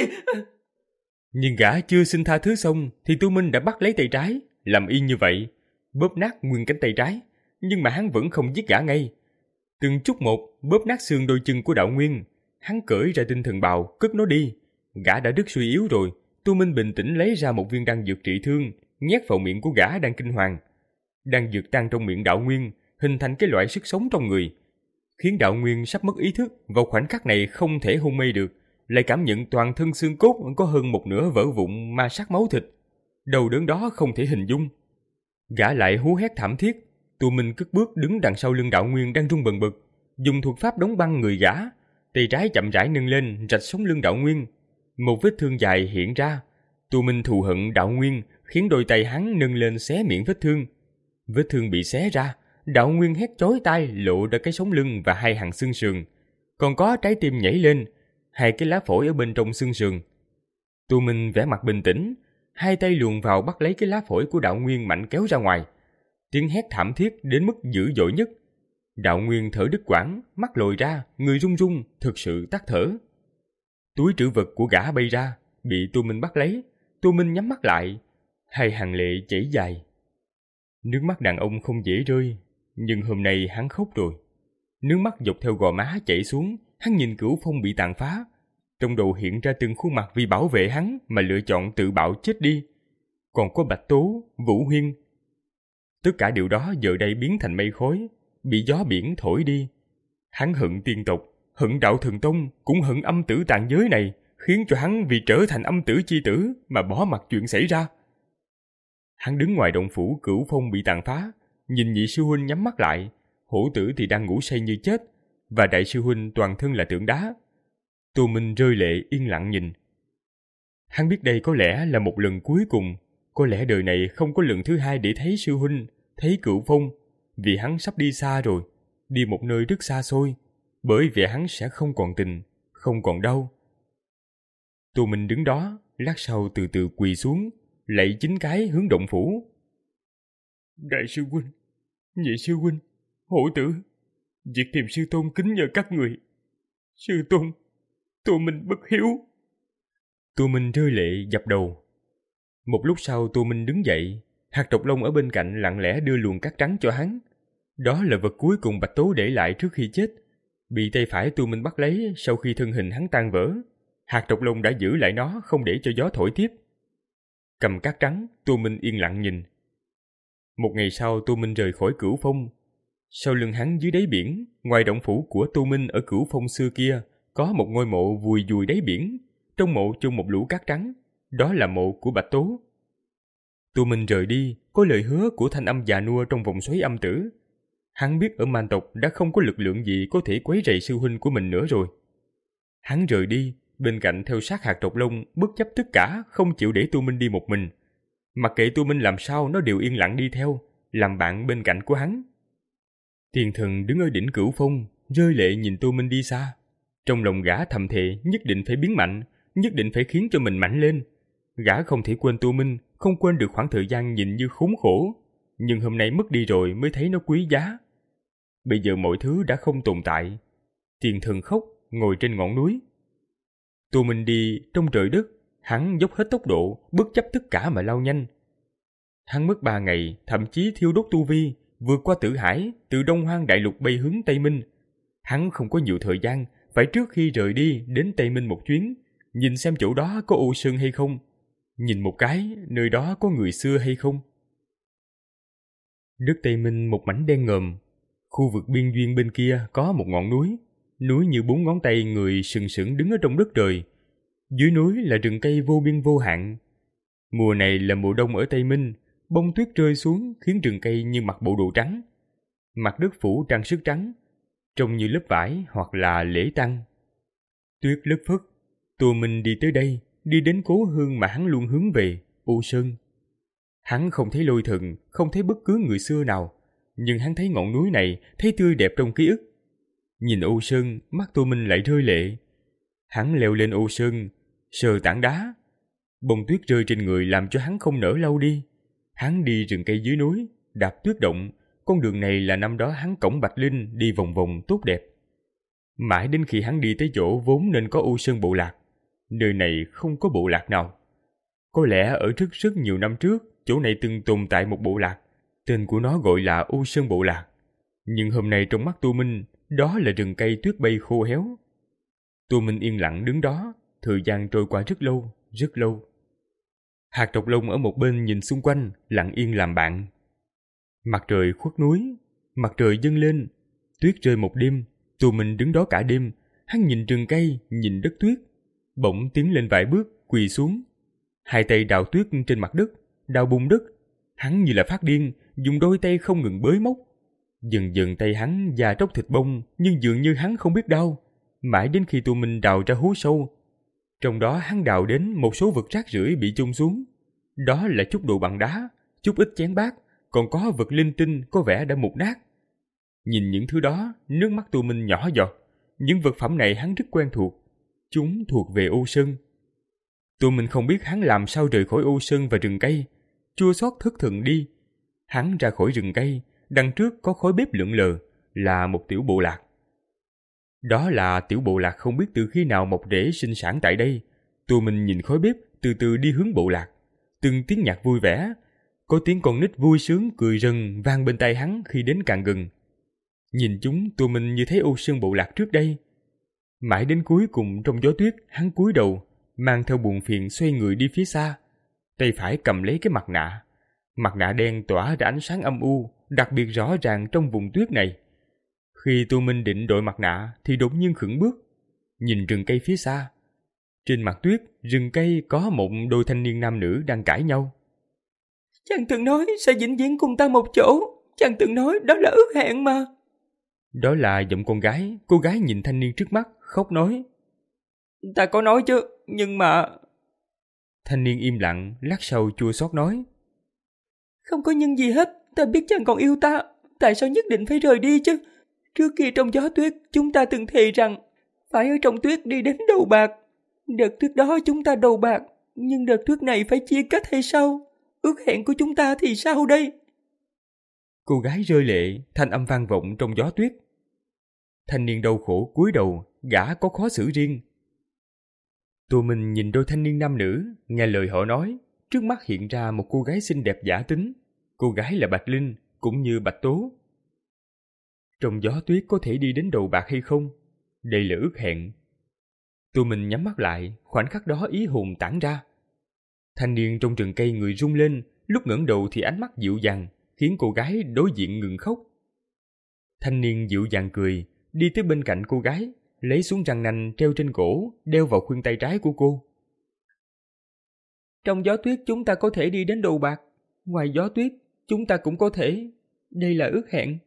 Nhưng gã chưa xin tha thứ xong thì Tu Minh đã bắt lấy tay trái, làm y như vậy, bóp nát nguyên cánh tay trái, nhưng mà hắn vẫn không giết gã ngay. Từng chút một bóp nát xương đôi chân của Đạo Nguyên, hắn cởi ra tinh thần bào, cất nó đi. Gã đã rất suy yếu rồi. Tu Minh bình tĩnh lấy ra một viên đan dược trị thương, nhét vào miệng của gã đang kinh hoàng. Đan dược tan trong miệng Đạo Nguyên, hình thành cái loại sức sống trong người, khiến Đạo Nguyên sắp mất ý thức vào khoảnh khắc này không thể hôn mê được, lại cảm nhận toàn thân xương cốt có hơn một nửa vỡ vụn ma sát máu thịt. Đau đớn đó không thể hình dung. Gã lại hú hét thảm thiết. Tu Minh cất bước đứng đằng sau lưng Đạo Nguyên đang run bần bật, dùng thuật pháp đóng băng người gã, tay trái chậm rãi nâng lên rạch sống lưng Đạo Nguyên. Một vết thương dài hiện ra. Tu Minh thù hận Đạo Nguyên, khiến đôi tay hắn nâng lên xé miệng vết thương. Vết thương bị xé ra, Đạo Nguyên hét chói tai, lộ ra cái sống lưng và hai hàng xương sườn, còn có trái tim nhảy lên, hai cái lá phổi ở bên trong xương sườn. Tu Minh vẻ mặt bình tĩnh, hai tay luồn vào bắt lấy cái lá phổi của Đạo Nguyên mạnh kéo ra ngoài. Tiếng hét thảm thiết đến mức dữ dội nhất. Đạo Nguyên thở đứt quãng, mắt lồi ra, người run run, thực sự tắt thở. Túi trữ vật của gã bay ra, bị Tu Minh bắt lấy. Tu Minh nhắm mắt lại, hai hàng lệ chảy dài. Nước mắt đàn ông không dễ rơi, nhưng hôm nay hắn khóc rồi. Nước mắt dọc theo gò má chảy xuống, hắn nhìn Cửu Phong bị tàn phá. Trong đầu hiện ra từng khuôn mặt vì bảo vệ hắn mà lựa chọn tự bạo chết đi. Còn có Bạch Tố, Vũ Huyên. Tất cả điều đó giờ đây biến thành mây khói, bị gió biển thổi đi. Hắn hận tiên tộc, hận Đạo Thần Tông, cũng hận âm tử tàn giới này, khiến cho hắn vì trở thành âm tử chi tử mà bỏ mặc chuyện xảy ra. Hắn đứng ngoài động phủ Cửu Phong bị tàn phá, nhìn nhị sư huynh nhắm mắt lại, hổ tử thì đang ngủ say như chết, và đại sư huynh toàn thân là tượng đá. Tu Minh rơi lệ yên lặng nhìn. Hắn biết đây có lẽ là một lần cuối cùng, có lẽ đời này không có lần thứ hai để thấy sư huynh, thấy Cửu Phong, vì hắn sắp đi xa rồi, đi một nơi rất xa xôi, bởi vì hắn sẽ không còn tình, không còn đau. Tu Minh đứng đó, lát sau từ từ quỳ xuống, lạy chín cái hướng động phủ. Đại sư huynh, nhị sư huynh, hổ tử, việc tìm sư tôn kính nhờ các người. Sư tôn, Tu Minh bất hiếu. Tu Minh rơi lệ dập đầu. Một lúc sau Tu Minh đứng dậy, hạt độc long ở bên cạnh lặng lẽ đưa luồng cát trắng cho hắn. Đó là vật cuối cùng Bạch Tố để lại trước khi chết, bị tay phải Tu Minh bắt lấy sau khi thân hình hắn tan vỡ. Hạt độc long đã giữ lại nó không để cho gió thổi tiếp. Cầm cát trắng, Tu Minh yên lặng nhìn. Một ngày sau Tu Minh rời khỏi Cửu Phong. Sau lưng hắn dưới đáy biển, ngoài động phủ của Tu Minh ở Cửu Phong xưa kia, có một ngôi mộ vùi vùi đáy biển. trong mộ chôn một lũ cát trắng, đó là mộ của Bạch Tố. Tô Minh rời đi, có lời hứa của thanh âm già nua trong vòng xoáy âm tử. Hắn biết ở Man tộc đã không có lực lượng gì có thể quấy rầy sư huynh của mình nữa rồi. Hắn rời đi, bên cạnh theo sát Hạt Độc Long, bất chấp tất cả, không chịu để Tô Minh đi một mình. Mặc kệ Tô Minh làm sao, nó đều yên lặng đi theo, làm bạn bên cạnh của hắn. Tiền Thần đứng ở đỉnh Cửu Phong, rơi lệ nhìn Tô Minh đi xa. Trong lòng gã thầm thề nhất định phải biến mạnh, nhất định phải khiến cho mình mạnh lên. Gã không thể quên Tô Minh, không quên được khoảng thời gian nhìn như khốn khổ, nhưng hôm nay mất đi rồi mới thấy nó quý giá. Bây giờ mọi thứ đã không tồn tại. Tiền Thần khóc, ngồi trên ngọn núi. Tô Minh đi trong trời đất, hắn dốc hết tốc độ, bất chấp tất cả mà lao nhanh. Hắn mất ba ngày, thậm chí thiêu đốt tu vi, vượt qua Tử Hải, từ Đông Hoang Đại Lục bay hướng Tây Minh. Hắn không có nhiều thời gian, phải trước khi rời đi đến Tây Minh một chuyến, nhìn xem chỗ đó có ô sơn hay không, nhìn một cái nơi đó có người xưa hay không. Đất Tây Minh một mảnh đen ngòm, khu vực biên duyên bên kia có một ngọn núi, núi như bốn ngón tay người sừng sững đứng ở trong đất trời. Dưới núi là rừng cây vô biên vô hạn. Mùa này là mùa đông ở Tây Minh, bông tuyết rơi xuống khiến rừng cây như mặc bộ đồ trắng. Mặt đất phủ trang sức trắng, trông như lớp vải hoặc là lễ tăng. Tuyết lất phất, Tô Minh đi tới đây, đi đến cố hương mà hắn luôn hướng về, U Sơn. Hắn không thấy Lôi Thần, không thấy bất cứ người xưa nào, nhưng hắn thấy ngọn núi này, thấy tươi đẹp trong ký ức. Nhìn U Sơn, mắt Tô Minh lại rơi lệ. Hắn leo lên U Sơn, sờ tảng đá. Bông tuyết rơi trên người làm cho hắn không nỡ lâu đi. Hắn đi rừng cây dưới núi, đạp tuyết động. Con đường này là năm đó hắn cổng Bạch Linh đi vòng vòng tốt đẹp. Mãi đến khi hắn đi tới chỗ vốn nên có U Sơn bộ lạc. Nơi này không có bộ lạc nào. Có lẽ ở rất rất nhiều năm trước, chỗ này từng tồn tại một bộ lạc. Tên của nó gọi là U Sơn bộ lạc. Nhưng hôm nay trong mắt Tô Minh, đó là rừng cây tuyết bay khô héo. Tô Minh yên lặng đứng đó, thời gian trôi qua rất lâu, rất lâu. Hạt Độc Long ở một bên nhìn xung quanh, lặng yên làm bạn. Mặt trời khuất núi, mặt trời dâng lên, tuyết rơi một đêm. Tô Minh đứng đó cả đêm, hắn nhìn rừng cây, nhìn đất tuyết. Bỗng tiến lên vài bước, quỳ xuống. Hai tay đào tuyết trên mặt đất, đào bùn đất. Hắn như là phát điên, dùng đôi tay không ngừng bới móc. Dần dần tay hắn da tróc thịt bông, nhưng dường như hắn không biết đau. Mãi đến khi Tô Minh đào ra hố sâu, trong đó hắn đào đến một số vật rác rưởi bị chôn xuống. Đó là chút đồ bằng đá, chút ít chén bát, còn có vật linh tinh có vẻ đã mục nát. Nhìn những thứ đó, nước mắt Tô Minh nhỏ giọt. Những vật phẩm này hắn rất quen thuộc. Chúng thuộc về Ô Sơn. Tô Minh không biết hắn làm sao rời khỏi Ô Sơn và rừng cây. Chua xót thất thần đi. Hắn ra khỏi rừng cây, đằng trước có khói bếp lượn lờ, là một tiểu bộ lạc. Đó là tiểu bộ lạc không biết từ khi nào mọc rễ sinh sản tại đây. Tô Minh nhìn khói bếp, từ từ đi hướng bộ lạc. Từng tiếng nhạc vui vẻ, có tiếng con nít vui sướng cười rần vang bên tai hắn khi đến càng gần. Nhìn chúng, Tô Minh như thấy Ô Sơn bộ lạc trước đây. Mãi đến cuối cùng trong gió tuyết, hắn cúi đầu, mang theo buồn phiền xoay người đi phía xa. Tay phải cầm lấy cái mặt nạ. Mặt nạ đen tỏa ra ánh sáng âm u, đặc biệt rõ ràng trong vùng tuyết này. Khi Tô Minh định đội mặt nạ thì đột nhiên khựng bước, nhìn rừng cây phía xa. Trên mặt tuyết, rừng cây có một đôi thanh niên nam nữ đang cãi nhau. Chàng từng nói sẽ vĩnh viễn cùng ta một chỗ. Chàng từng nói đó là ước hẹn mà. Đó là giọng con gái. Cô gái nhìn thanh niên trước mắt, khóc nói. Ta có nói chứ, nhưng mà... Thanh niên im lặng, lát sau chua xót nói. Không có nhưng gì hết, ta biết chàng còn yêu ta. Tại sao nhất định phải rời đi chứ? Trước khi trong gió tuyết, chúng ta từng thề rằng phải ở trong tuyết đi đến đầu bạc. Đợt tuyết đó chúng ta đầu bạc, nhưng đợt tuyết này phải chia cách hay sao? Ước hẹn của chúng ta thì sao đây? Cô gái rơi lệ, thanh âm vang vọng trong gió tuyết. Thanh niên đau khổ cúi đầu, gã có khó xử riêng. Tô Minh nhìn đôi thanh niên nam nữ, nghe lời họ nói, trước mắt hiện ra một cô gái xinh đẹp giả tính. Cô gái là Bạch Linh, cũng như Bạch Tố. Trong gió tuyết có thể đi đến đầu bạc hay không? Đây là ước hẹn. Tô Minh nhắm mắt lại, khoảnh khắc đó ý hồn tản ra. Thanh niên trong rừng cây người rung lên, lúc ngẩng đầu thì ánh mắt dịu dàng, khiến cô gái đối diện ngừng khóc. Thanh niên dịu dàng cười, đi tới bên cạnh cô gái, lấy xuống răng nanh treo trên cổ, đeo vào khuyên tay trái của cô. Trong gió tuyết chúng ta có thể đi đến Đồ Bạc. Ngoài gió tuyết, chúng ta cũng có thể. Đây là ước hẹn.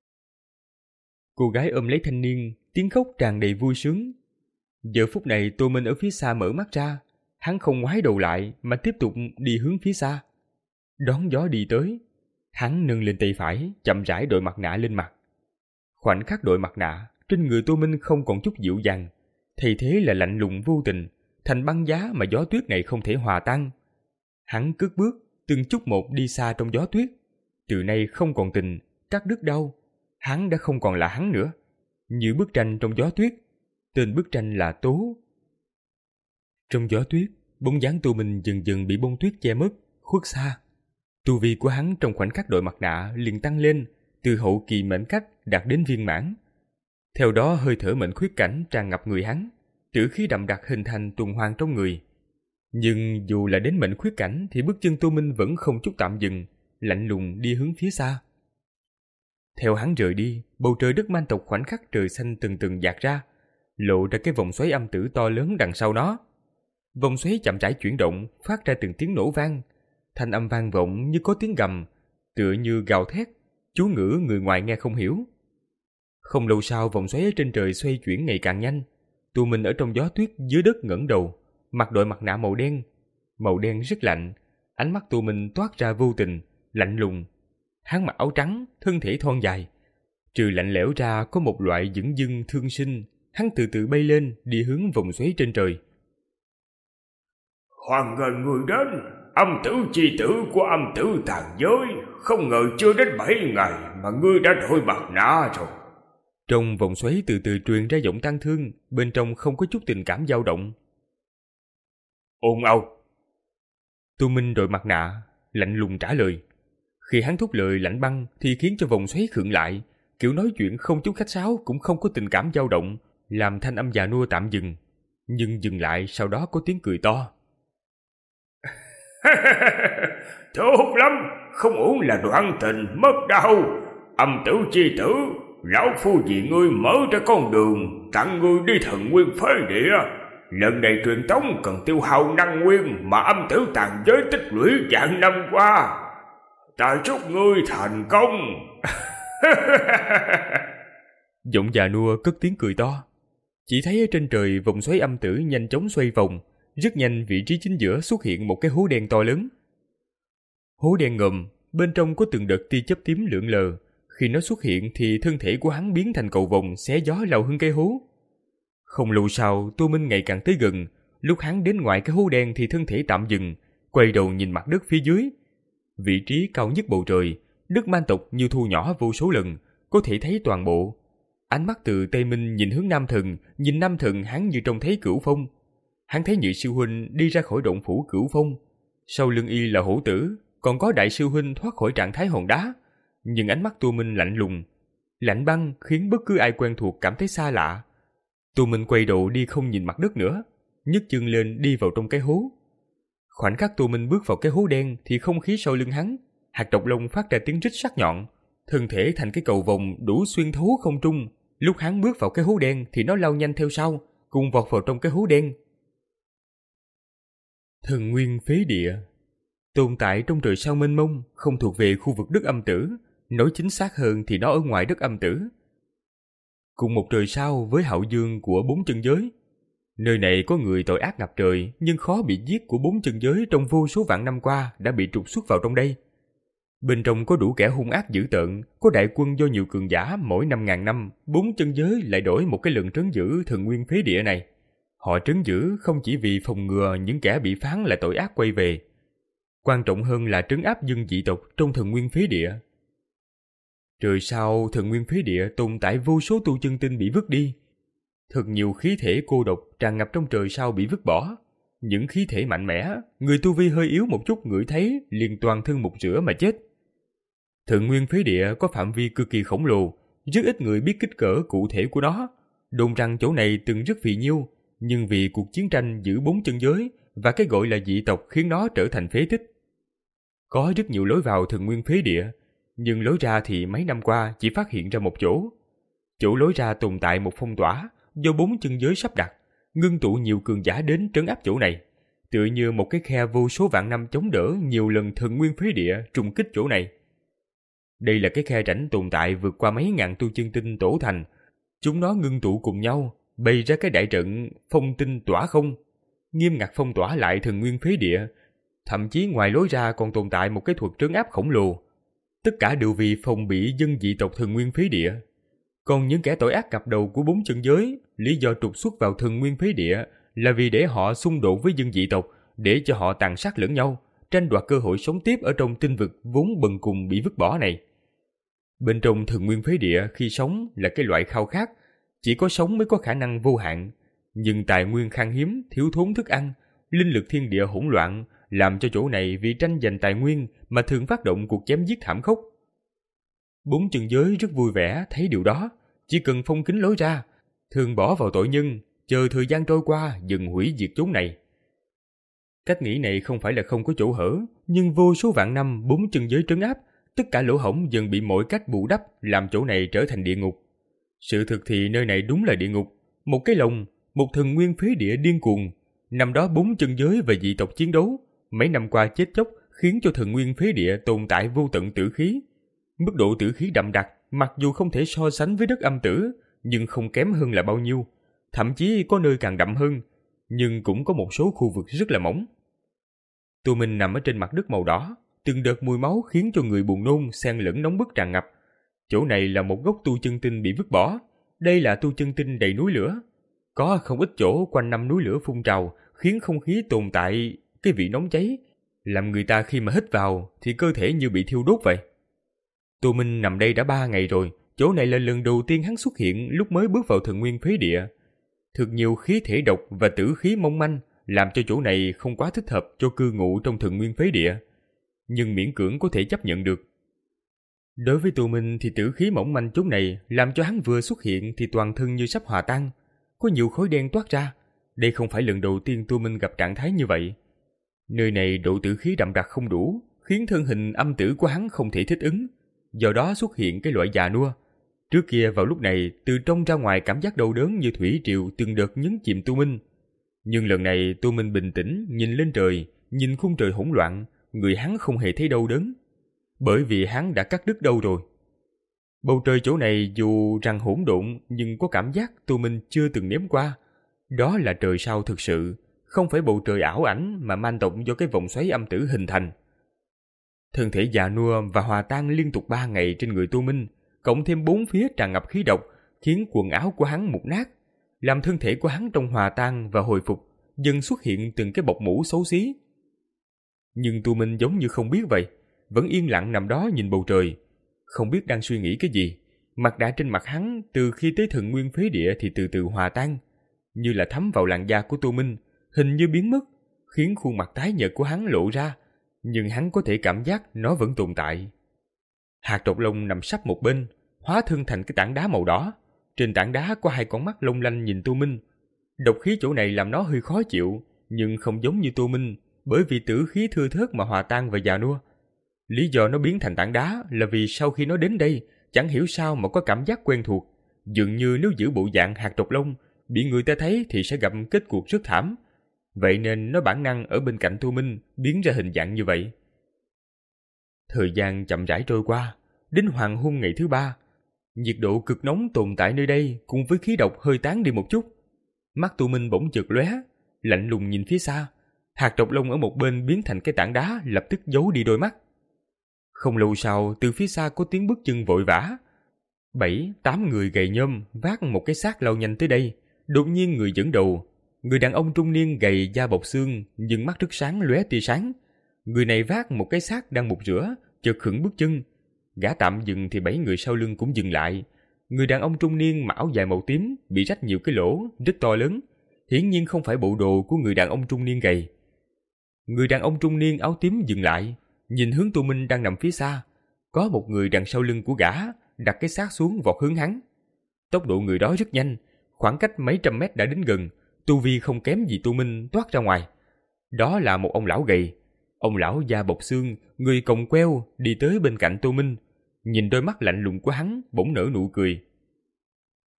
Cô gái ôm lấy thanh niên, tiếng khóc tràn đầy vui sướng. Giờ phút này Tô Minh ở phía xa mở mắt ra. Hắn không ngoái đầu lại mà tiếp tục đi hướng phía xa. Đón gió đi tới. Hắn nâng lên tay phải, chậm rãi đội mặt nạ lên mặt. Khoảnh khắc đội mặt nạ, trên người Tô Minh không còn chút dịu dàng. Thay thế là lạnh lùng vô tình, thành băng giá mà gió tuyết này không thể hòa tan. Hắn cất bước, từng chút một đi xa trong gió tuyết. Từ nay không còn tình, cắt đứt đau. Hắn đã không còn là hắn nữa. Như bức tranh trong gió tuyết. Tên bức tranh là Tố. Trong gió tuyết, bóng dáng Tô Minh dần dần bị bông tuyết che mất, khuất xa. Tu vi của hắn trong khoảnh khắc đội mặt nạ liền tăng lên, từ hậu kỳ mệnh cách đạt đến viên mãn. Theo đó hơi thở mệnh khuyết cảnh tràn ngập người hắn, tử khí đậm đặc hình thành tuần hoàn trong người. Nhưng dù là đến mệnh khuyết cảnh thì bước chân Tô Minh vẫn không chút tạm dừng, lạnh lùng đi hướng phía xa. Theo hắn rời đi, bầu trời đất man tộc khoảnh khắc trời xanh từng từng dạt ra, lộ ra cái vòng xoáy âm tử to lớn đằng sau nó. Vòng xoáy chậm rãi chuyển động, phát ra từng tiếng nổ vang. Thanh âm vang vọng như có tiếng gầm, tựa như gào thét, chú ngữ người ngoài nghe không hiểu. Không lâu sau, vòng xoáy ở trên trời xoay chuyển ngày càng nhanh. Tô Minh ở trong gió tuyết dưới đất ngẩng đầu, mặc đội mặt nạ màu đen. Màu đen rất lạnh, ánh mắt Tô Minh toát ra vô tình, lạnh lùng. Hắn mặc áo trắng, thân thể thon dài. Trừ lạnh lẽo ra có một loại dửng dưng thương sinh. Hắn từ từ bay lên, đi hướng vòng xoáy trên trời. Hoan nghênh người đến, âm tử chi tử của âm tử tàn giới. Không ngờ chưa đến bảy ngày mà ngươi đã đổi mặt nạ rồi. Trong vòng xoáy từ từ truyền ra giọng tang thương, bên trong không có chút tình cảm dao động. Ôn Âu. Tô Minh đội mặt nạ, lạnh lùng trả lời. Khi hắn thốt lời lạnh băng thì khiến cho vòng xoáy khựng lại, kiểu nói chuyện không chút khách sáo cũng không có tình cảm dao động, làm thanh âm già nua tạm dừng. Nhưng dừng lại, sau đó có tiếng cười to. Tốt lắm, không uổng là đoạn tình mất đau. Âm tử chi tử, lão phu vì ngươi mở ra con đường, tặng ngươi đi thần nguyên phế địa. Lần này truyền tống cần tiêu hao năng nguyên mà âm tử tàn giới tích lũy vạn năm qua. Ta chúc ngươi thành công. Giọng già nua cất tiếng cười to. Chỉ thấy ở trên trời vòng xoáy âm tử nhanh chóng xoay vòng. Rất nhanh vị trí chính giữa xuất hiện một cái hố đen to lớn. Hố đen ngầm, bên trong có từng đợt tia chớp tím lượn lờ. Khi nó xuất hiện thì thân thể của hắn biến thành cầu vồng xé gió lao hướng cái hố. Không lâu sau, Tô Minh ngày càng tới gần. Lúc hắn đến ngoài cái hố đen thì thân thể tạm dừng, quay đầu nhìn mặt đất phía dưới. Vị trí cao nhất bầu trời, đất man tộc như thu nhỏ vô số lần, có thể thấy toàn bộ. Ánh mắt từ Tây Minh nhìn hướng Nam Thần, nhìn Nam Thần hắn như trông thấy Cửu Phong. Hắn thấy nhị sư huynh đi ra khỏi động phủ Cửu Phong, sau lưng y là hổ tử, còn có đại sư huynh thoát khỏi trạng thái hòn đá. Nhưng ánh mắt Tô Minh lạnh lùng, lạnh băng khiến bất cứ ai quen thuộc cảm thấy xa lạ. Tô Minh quay đầu đi không nhìn mặt đất nữa, nhấc chân lên đi vào trong cái hố. Khoảnh khắc Tô Minh bước vào cái hố đen thì không khí sau lưng hắn, hạt độc lông phát ra tiếng rít sắc nhọn, thân thể thành cái cầu vồng đủ xuyên thấu không trung. Lúc hắn bước vào cái hố đen thì nó lao nhanh theo sau, cùng vọt vào trong cái hố đen. Thần nguyên phế địa tồn tại trong trời sao mênh mông, không thuộc về khu vực đất âm tử, nói chính xác hơn thì nó ở ngoài đất âm tử. Cùng một trời sao với hạo dương của bốn chân giới. Nơi này có người tội ác ngập trời, nhưng khó bị giết của bốn chân giới trong vô số vạn năm qua đã bị trục xuất vào trong đây. Bên trong có đủ kẻ hung ác dữ tợn, có đại quân do nhiều cường giả mỗi năm ngàn năm, bốn chân giới lại đổi một cái lần trấn giữ thần nguyên phế địa này. Họ trấn giữ không chỉ vì phòng ngừa những kẻ bị phán là tội ác quay về, quan trọng hơn là trấn áp dân dị tộc trong thần nguyên phế địa. Trời sao thần nguyên phế địa tồn tại vô số tu chân tinh bị vứt đi. Thật nhiều khí thể cô độc tràn ngập trong trời sao bị vứt bỏ. Những khí thể mạnh mẽ, người tu vi hơi yếu một chút ngửi thấy liền toàn thân mục rửa mà chết. Thần nguyên phế địa có phạm vi cực kỳ khổng lồ, rất ít người biết kích cỡ cụ thể của nó. Đồn rằng chỗ này từng rất phì nhiêu, nhưng vì cuộc chiến tranh giữ bốn chân giới và cái gọi là dị tộc khiến nó trở thành phế tích. Có rất nhiều lối vào thần nguyên phế địa, nhưng lối ra thì mấy năm qua chỉ phát hiện ra một chỗ. Chỗ lối ra tồn tại một phong tỏa do bốn chân giới sắp đặt, ngưng tụ nhiều cường giả đến trấn áp chỗ này. tựa như một cái khe vô số vạn năm chống đỡ nhiều lần thần nguyên phế địa trùng kích chỗ này. Đây là cái khe rãnh tồn tại vượt qua mấy ngàn tu chân tinh tổ thành. Chúng nó ngưng tụ cùng nhau, bày ra cái đại trận phong tinh tỏa không, nghiêm ngặt phong tỏa lại thần nguyên phế địa. Thậm chí ngoài lối ra còn tồn tại một cái thuật trấn áp khổng lồ. Tất cả đều vì phòng bị dân dị tộc thần nguyên phế địa. Còn những kẻ tội ác cặp đầu của bốn chân giới, lý do trục xuất vào thần nguyên phế địa là vì để họ xung đột với dân dị tộc, để cho họ tàn sát lẫn nhau, tranh đoạt cơ hội sống tiếp ở trong tinh vực vốn bần cùng bị vứt bỏ này. Bên trong thần nguyên phế địa khi sống là cái loại khao khát, chỉ có sống mới có khả năng vô hạn. Nhưng tài nguyên khan hiếm, thiếu thốn thức ăn, linh lực thiên địa hỗn loạn, làm cho chỗ này vì tranh giành tài nguyên mà thường phát động cuộc chém giết thảm khốc. Bốn chân giới rất vui vẻ thấy điều đó, chỉ cần phong kín lối ra, thường bỏ vào tội nhân, chờ thời gian trôi qua dần hủy diệt chốn này. Cách nghĩ này không phải là không có chỗ hở, nhưng vô số vạn năm bốn chân giới trấn áp, tất cả lỗ hổng dần bị mọi cách bù đắp, làm chỗ này trở thành địa ngục. Sự thực thì nơi này đúng là địa ngục, một cái lồng, một thần nguyên phế địa điên cuồng. Năm đó bốn chân giới và dị tộc chiến đấu, mấy năm qua chết chóc khiến cho thần nguyên phế địa tồn tại vô tận tử khí. Mức độ tử khí đậm đặc, mặc dù không thể so sánh với đất âm tử, nhưng không kém hơn là bao nhiêu. Thậm chí có nơi càng đậm hơn, nhưng cũng có một số khu vực rất là mỏng. Tụi mình nằm ở trên mặt đất màu đỏ, từng đợt mùi máu khiến cho người buồn nôn xen lẫn nóng bức tràn ngập. Chỗ này là một gốc tu chân tinh bị vứt bỏ. Đây là tu chân tinh đầy núi lửa. Có không ít chỗ quanh năm núi lửa phun trào, khiến không khí tồn tại cái vị nóng cháy, làm người ta khi mà hít vào thì cơ thể như bị thiêu đốt vậy. Tô Minh nằm đây đã ba ngày rồi, chỗ này là lần đầu tiên hắn xuất hiện lúc mới bước vào thần nguyên phế địa. Thực nhiều khí thể độc và tử khí mong manh, làm cho chỗ này không quá thích hợp cho cư ngụ trong thần nguyên phế địa, nhưng miễn cưỡng có thể chấp nhận được. Đối với Tô Minh thì tử khí mỏng manh chỗ này làm cho hắn vừa xuất hiện thì toàn thân như sắp hòa tan, có nhiều khói đen toát ra. Đây không phải lần đầu tiên Tô Minh gặp trạng thái như vậy. Nơi này độ tử khí đậm đặc không đủ, khiến thân hình âm tử của hắn không thể thích ứng, do đó xuất hiện cái loại già nua. Trước kia vào lúc này, từ trong ra ngoài cảm giác đau đớn như thủy triều từng đợt nhấn chìm Tô Minh. Nhưng lần này Tô Minh bình tĩnh, nhìn lên trời, nhìn khung trời hỗn loạn, người hắn không hề thấy đau đớn, bởi vì hắn đã cắt đứt đâu rồi. Bầu trời chỗ này dù rằng hỗn độn, nhưng có cảm giác Tô Minh chưa từng nếm qua. Đó là trời sao thực sự, không phải bầu trời ảo ảnh mà man tộc do cái vòng xoáy âm tử hình thành. Thân thể già nua và hòa tan liên tục ba ngày trên người Tô Minh, cộng thêm bốn phía tràn ngập khí độc, khiến quần áo của hắn mục nát, làm thân thể của hắn trong hòa tan và hồi phục dần xuất hiện từng cái bọc mũ xấu xí. Nhưng Tô Minh giống như không biết vậy, vẫn yên lặng nằm đó nhìn bầu trời, không biết đang suy nghĩ cái gì. Mặt đã trên mặt hắn từ khi tới thần nguyên phế địa thì từ từ hòa tan, như là thấm vào làn da của Tô Minh, hình như biến mất, khiến khuôn mặt tái nhợt của hắn lộ ra, nhưng hắn có thể cảm giác nó vẫn tồn tại. Hạt độc long nằm sắp một bên, hóa thân thành cái tảng đá màu đỏ. Trên tảng đá có hai con mắt long lanh nhìn Tô Minh. Độc khí chỗ này làm nó hơi khó chịu, nhưng không giống như Tô Minh, bởi vì tử khí thưa thớt mà hòa tan và già nua. Lý do nó biến thành tảng đá là vì sau khi nó đến đây, chẳng hiểu sao mà có cảm giác quen thuộc, dường như nếu giữ bộ dạng hạt độc long, bị người ta thấy thì sẽ gặp kết cuộc rất thảm. Vậy nên nó bản năng ở bên cạnh Tô Minh biến ra hình dạng như vậy. Thời gian chậm rãi trôi qua, đến hoàng hôn ngày thứ ba, nhiệt độ cực nóng tồn tại nơi đây cùng với khí độc hơi tán đi một chút. Mắt Tô Minh bỗng chợt lóe, lạnh lùng nhìn phía xa. Hạt độc long ở một bên biến thành cái tảng đá, lập tức giấu đi đôi mắt. Không lâu sau, từ phía xa có tiếng bước chân vội vã. Bảy, tám người gầy nhom vác một cái xác lao nhanh tới đây. Đột nhiên người dẫn đầu, người đàn ông trung niên gầy da bọc xương, nhưng mắt rất sáng lóe tia sáng. Người này vác một cái xác đang mục rửa, chợt khựng bước chân. Gã tạm dừng thì bảy người sau lưng cũng dừng lại. Người đàn ông trung niên mặc áo dài màu tím, bị rách nhiều cái lỗ rất to lớn, hiển nhiên không phải bộ đồ của người đàn ông trung niên gầy. Người đàn ông trung niên áo tím dừng lại, nhìn hướng Tô Minh đang nằm phía xa. Có một người đằng sau lưng của gã đặt cái xác xuống vọt hướng hắn. Tốc độ người đó rất nhanh, khoảng cách mấy trăm mét đã đến gần, tu vi không kém gì Tô Minh toát ra ngoài. Đó là một ông lão gầy. Ông lão da bọc xương, người còng queo đi tới bên cạnh Tô Minh, nhìn đôi mắt lạnh lùng của hắn bỗng nở nụ cười.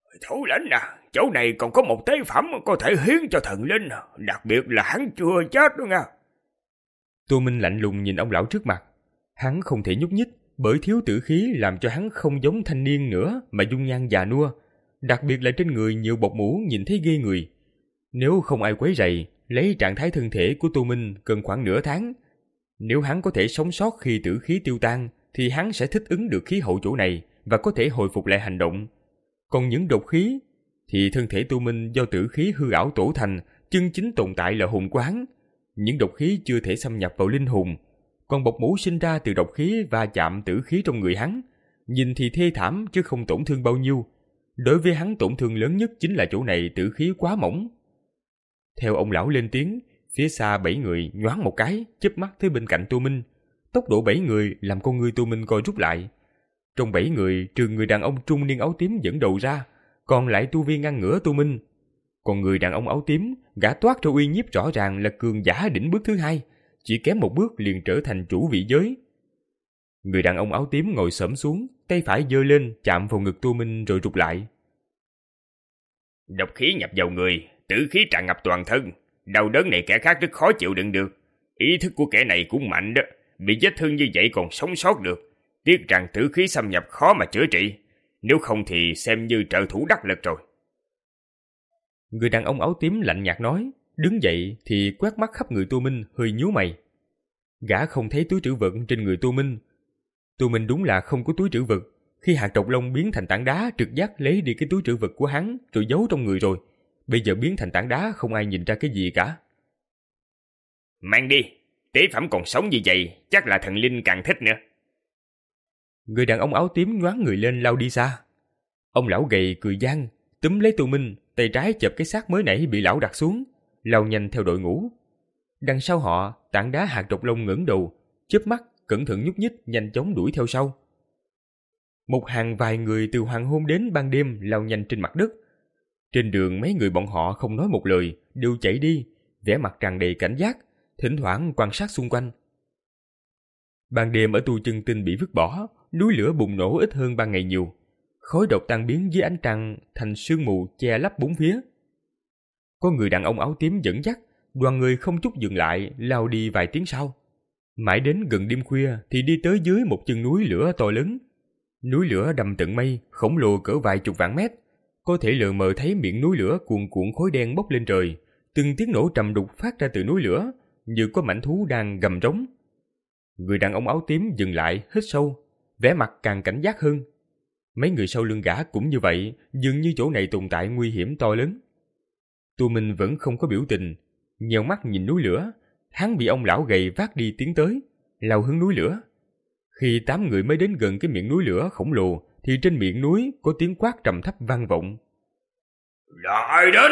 Thủ lĩnh à, chỗ này còn có một tế phẩm có thể hiến cho thần linh, đặc biệt là hắn chưa chết đó nha. Tô Minh lạnh lùng nhìn ông lão trước mặt. Hắn không thể nhúc nhích bởi thiếu tử khí làm cho hắn không giống thanh niên nữa mà dung nhan già nua, đặc biệt là trên người nhiều bọc mũ nhìn thấy ghê người. Nếu không ai quấy rầy, lấy trạng thái thân thể của Tô Minh cần khoảng nửa tháng. Nếu hắn có thể sống sót khi tử khí tiêu tan thì hắn sẽ thích ứng được khí hậu chỗ này và có thể hồi phục lại hành động. Còn những độc khí thì thân thể Tô Minh do tử khí hư ảo tổ thành, chân chính tồn tại là hồn của hắn. Những độc khí chưa thể xâm nhập vào linh hồn, còn bọc mũ sinh ra từ độc khí và chạm tử khí trong người hắn. Nhìn thì thê thảm chứ không tổn thương bao nhiêu. Đối với hắn tổn thương lớn nhất chính là chỗ này tử khí quá mỏng. Theo ông lão lên tiếng, phía xa bảy người nhoáng một cái, chớp mắt tới bên cạnh Tô Minh. Tốc độ bảy người làm con người Tô Minh co rút lại. Trong bảy người, trừ người đàn ông trung niên áo tím dẫn đầu ra, còn lại tu vi ngăn ngửa Tô Minh. Còn người đàn ông áo tím, gã toát ra uy nhiếp rõ ràng là cường giả đỉnh bước thứ hai, chỉ kém một bước liền trở thành chủ vị giới. Người đàn ông áo tím ngồi xổm xuống, tay phải giơ lên chạm vào ngực Tô Minh rồi rụt lại. Độc khí nhập vào người, tử khí tràn ngập toàn thân, đau đớn này kẻ khác rất khó chịu đựng được. Ý thức của kẻ này cũng mạnh đó, bị vết thương như vậy còn sống sót được. Tiếc rằng tử khí xâm nhập khó mà chữa trị, nếu không thì xem như trợ thủ đắc lực rồi. Người đàn ông áo tím lạnh nhạt nói, đứng dậy thì quét mắt khắp người Tô Minh hơi nhíu mày. Gã không thấy túi trữ vật trên người Tô Minh. Tô Minh đúng là không có túi trữ vật. Khi hạt trọc lông biến thành tảng đá trực giác lấy đi cái túi trữ vật của hắn rồi giấu trong người rồi. Bây giờ biến thành tảng đá không ai nhìn ra cái gì cả. Mang đi, tế phẩm còn sống như vậy chắc là thần linh càng thích nữa. Người đàn ông áo tím nhoáng người lên lao đi xa. Ông lão gầy cười gian, túm lấy Tô Minh, tay trái chộp cái xác mới nãy bị lão đặt xuống, lao nhanh theo đội ngũ. Đằng sau họ, tảng đá hạt trọc lông ngẩng đầu, chớp mắt, cẩn thận nhúc nhích, nhanh chóng đuổi theo sau. Một hàng vài người từ hoàng hôn đến ban đêm lao nhanh trên mặt đất. Trên đường mấy người bọn họ không nói một lời, đều chạy đi, vẻ mặt tràn đầy cảnh giác, thỉnh thoảng quan sát xung quanh. Ban đêm ở tu chân tinh bị vứt bỏ, núi lửa bùng nổ ít hơn ban ngày nhiều. Khói độc tan biến dưới ánh trăng thành sương mù che lấp bốn phía. Có người đàn ông áo tím dẫn dắt, đoàn người không chút dừng lại lao đi vài tiếng sau. Mãi đến gần đêm khuya thì đi tới dưới một chân núi lửa to lớn. Núi lửa đầm tận mây, khổng lồ cỡ vài chục vạn mét. Có thể lờ mờ thấy miệng núi lửa cuồn cuộn khói đen bốc lên trời. Từng tiếng nổ trầm đục phát ra từ núi lửa, như có mãnh thú đang gầm rống. Người đàn ông áo tím dừng lại, hít sâu, vẻ mặt càng cảnh giác hơn. Mấy người sau lưng gã cũng như vậy, dường như chỗ này tồn tại nguy hiểm to lớn. Tô Minh vẫn không có biểu tình, nheo mắt nhìn núi lửa. Hắn bị ông lão gầy vác đi tiến tới, lao hướng núi lửa. Khi tám người mới đến gần cái miệng núi lửa khổng lồ, thì trên miệng núi có tiếng quát trầm thấp vang vọng. Là ai đến?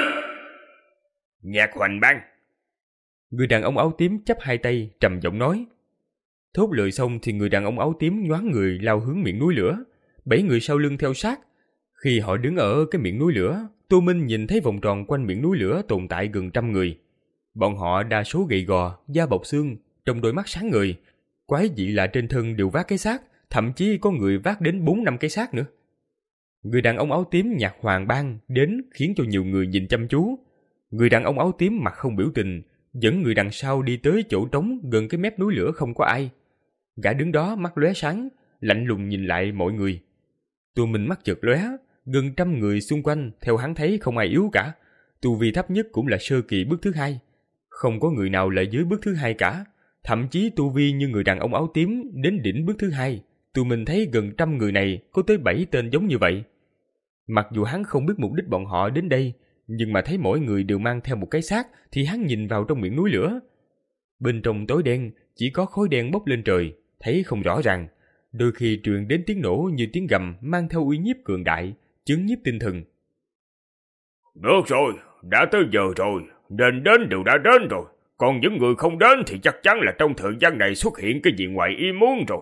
Nhạc hoành bang. Người đàn ông áo tím chắp hai tay, trầm giọng nói. Thốt lời xong thì người đàn ông áo tím nhoáng người lao hướng miệng núi lửa. Bảy người sau lưng theo sát. Khi họ đứng ở cái miệng núi lửa, Tô Minh nhìn thấy vòng tròn quanh miệng núi lửa tồn tại gần trăm người. Bọn họ đa số gầy gò, da bọc xương, trong đôi mắt sáng ngời. Quái dị là trên thân đều vác cái xác, thậm chí có người vác đến bốn năm cái xác nữa. Người đàn ông áo tím nhạc hoàng bang đến khiến cho nhiều người nhìn chăm chú. Người đàn ông áo tím mặt không biểu tình, dẫn người đằng sau đi tới chỗ trống gần cái mép núi lửa không có ai. Gã đứng đó mắt lóe sáng, lạnh lùng nhìn lại mọi người. Tô Minh mắt chợt lóe, gần trăm người xung quanh theo hắn thấy không ai yếu cả. Tu vi thấp nhất cũng là sơ kỳ bước thứ hai, không có người nào lại dưới bước thứ hai cả. Thậm chí tu vi như người đàn ông áo tím đến đỉnh bước thứ hai, Tô Minh thấy gần trăm người này có tới bảy tên giống như vậy. Mặc dù hắn không biết mục đích bọn họ đến đây, nhưng mà thấy mỗi người đều mang theo một cái xác thì hắn nhìn vào trong miệng núi lửa. Bên trong tối đen chỉ có khói đen bốc lên trời, thấy không rõ ràng. Đôi khi truyền đến tiếng nổ như tiếng gầm mang theo uy nhiếp cường đại, chấn nhiếp tinh thần. Được rồi, đã tới giờ rồi, nên đến đều đã đến rồi. Còn những người không đến thì chắc chắn là trong thời gian này xuất hiện cái gì ngoài ý muốn rồi.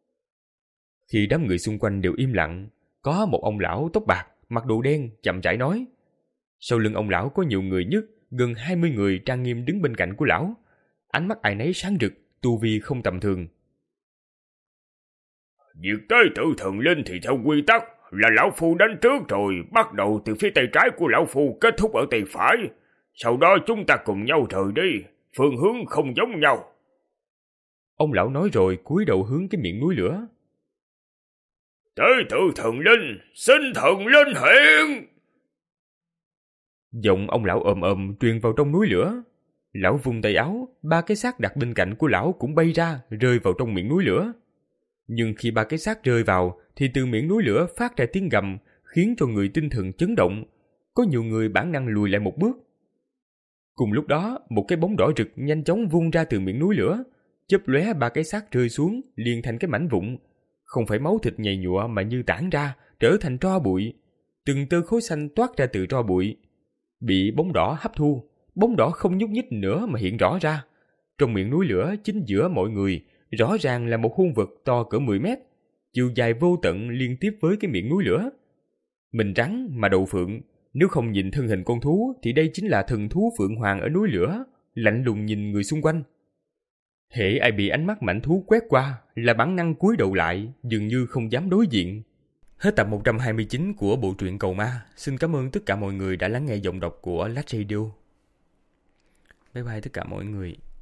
Khi đám người xung quanh đều im lặng, có một ông lão tóc bạc, mặc đồ đen chậm rãi nói. Sau lưng ông lão có nhiều người nhất, gần hai mươi người trang nghiêm đứng bên cạnh của lão. Ánh mắt ai nấy sáng rực, tu vi không tầm thường. Việc tế tự thần linh thì theo quy tắc, là lão phu đến trước rồi, bắt đầu từ phía tay trái của lão phu, kết thúc ở tay phải. Sau đó chúng ta cùng nhau rời đi, phương hướng không giống nhau. Ông lão nói rồi cúi đầu hướng cái miệng núi lửa. Tế tự thần linh, xin thần linh hiện. Giọng ông lão ồm ồm truyền vào trong núi lửa. Lão vung tay áo, ba cái xác đặt bên cạnh của lão cũng bay ra, rơi vào trong miệng núi lửa. Nhưng khi ba cái xác rơi vào, thì từ miệng núi lửa phát ra tiếng gầm, khiến cho người tinh thần chấn động. Có nhiều người bản năng lùi lại một bước. Cùng lúc đó, một cái bóng đỏ rực nhanh chóng vung ra từ miệng núi lửa, chớp lóe ba cái xác rơi xuống, liền thành cái mảnh vụn. Không phải máu thịt nhầy nhụa mà như tản ra, trở thành tro bụi. Từng tơ khối xanh toát ra từ tro bụi. Bị bóng đỏ hấp thu, bóng đỏ không nhúc nhích nữa mà hiện rõ ra. Trong miệng núi lửa chính giữa mọi người, rõ ràng là một khuôn vật to cỡ mười mét, chiều dài vô tận liên tiếp với cái miệng núi lửa. Mình rắn mà đầu phượng, nếu không nhìn thân hình con thú thì đây chính là thần thú phượng hoàng ở núi lửa, lạnh lùng nhìn người xung quanh. Hễ ai bị ánh mắt mãnh thú quét qua là bản năng cúi đầu lại, dường như không dám đối diện. Hết tập một trăm hai mươi chín của bộ truyện Cầu Ma. Xin cảm ơn tất cả mọi người đã lắng nghe giọng đọc của Lách Radio. Bye bye tất cả mọi người.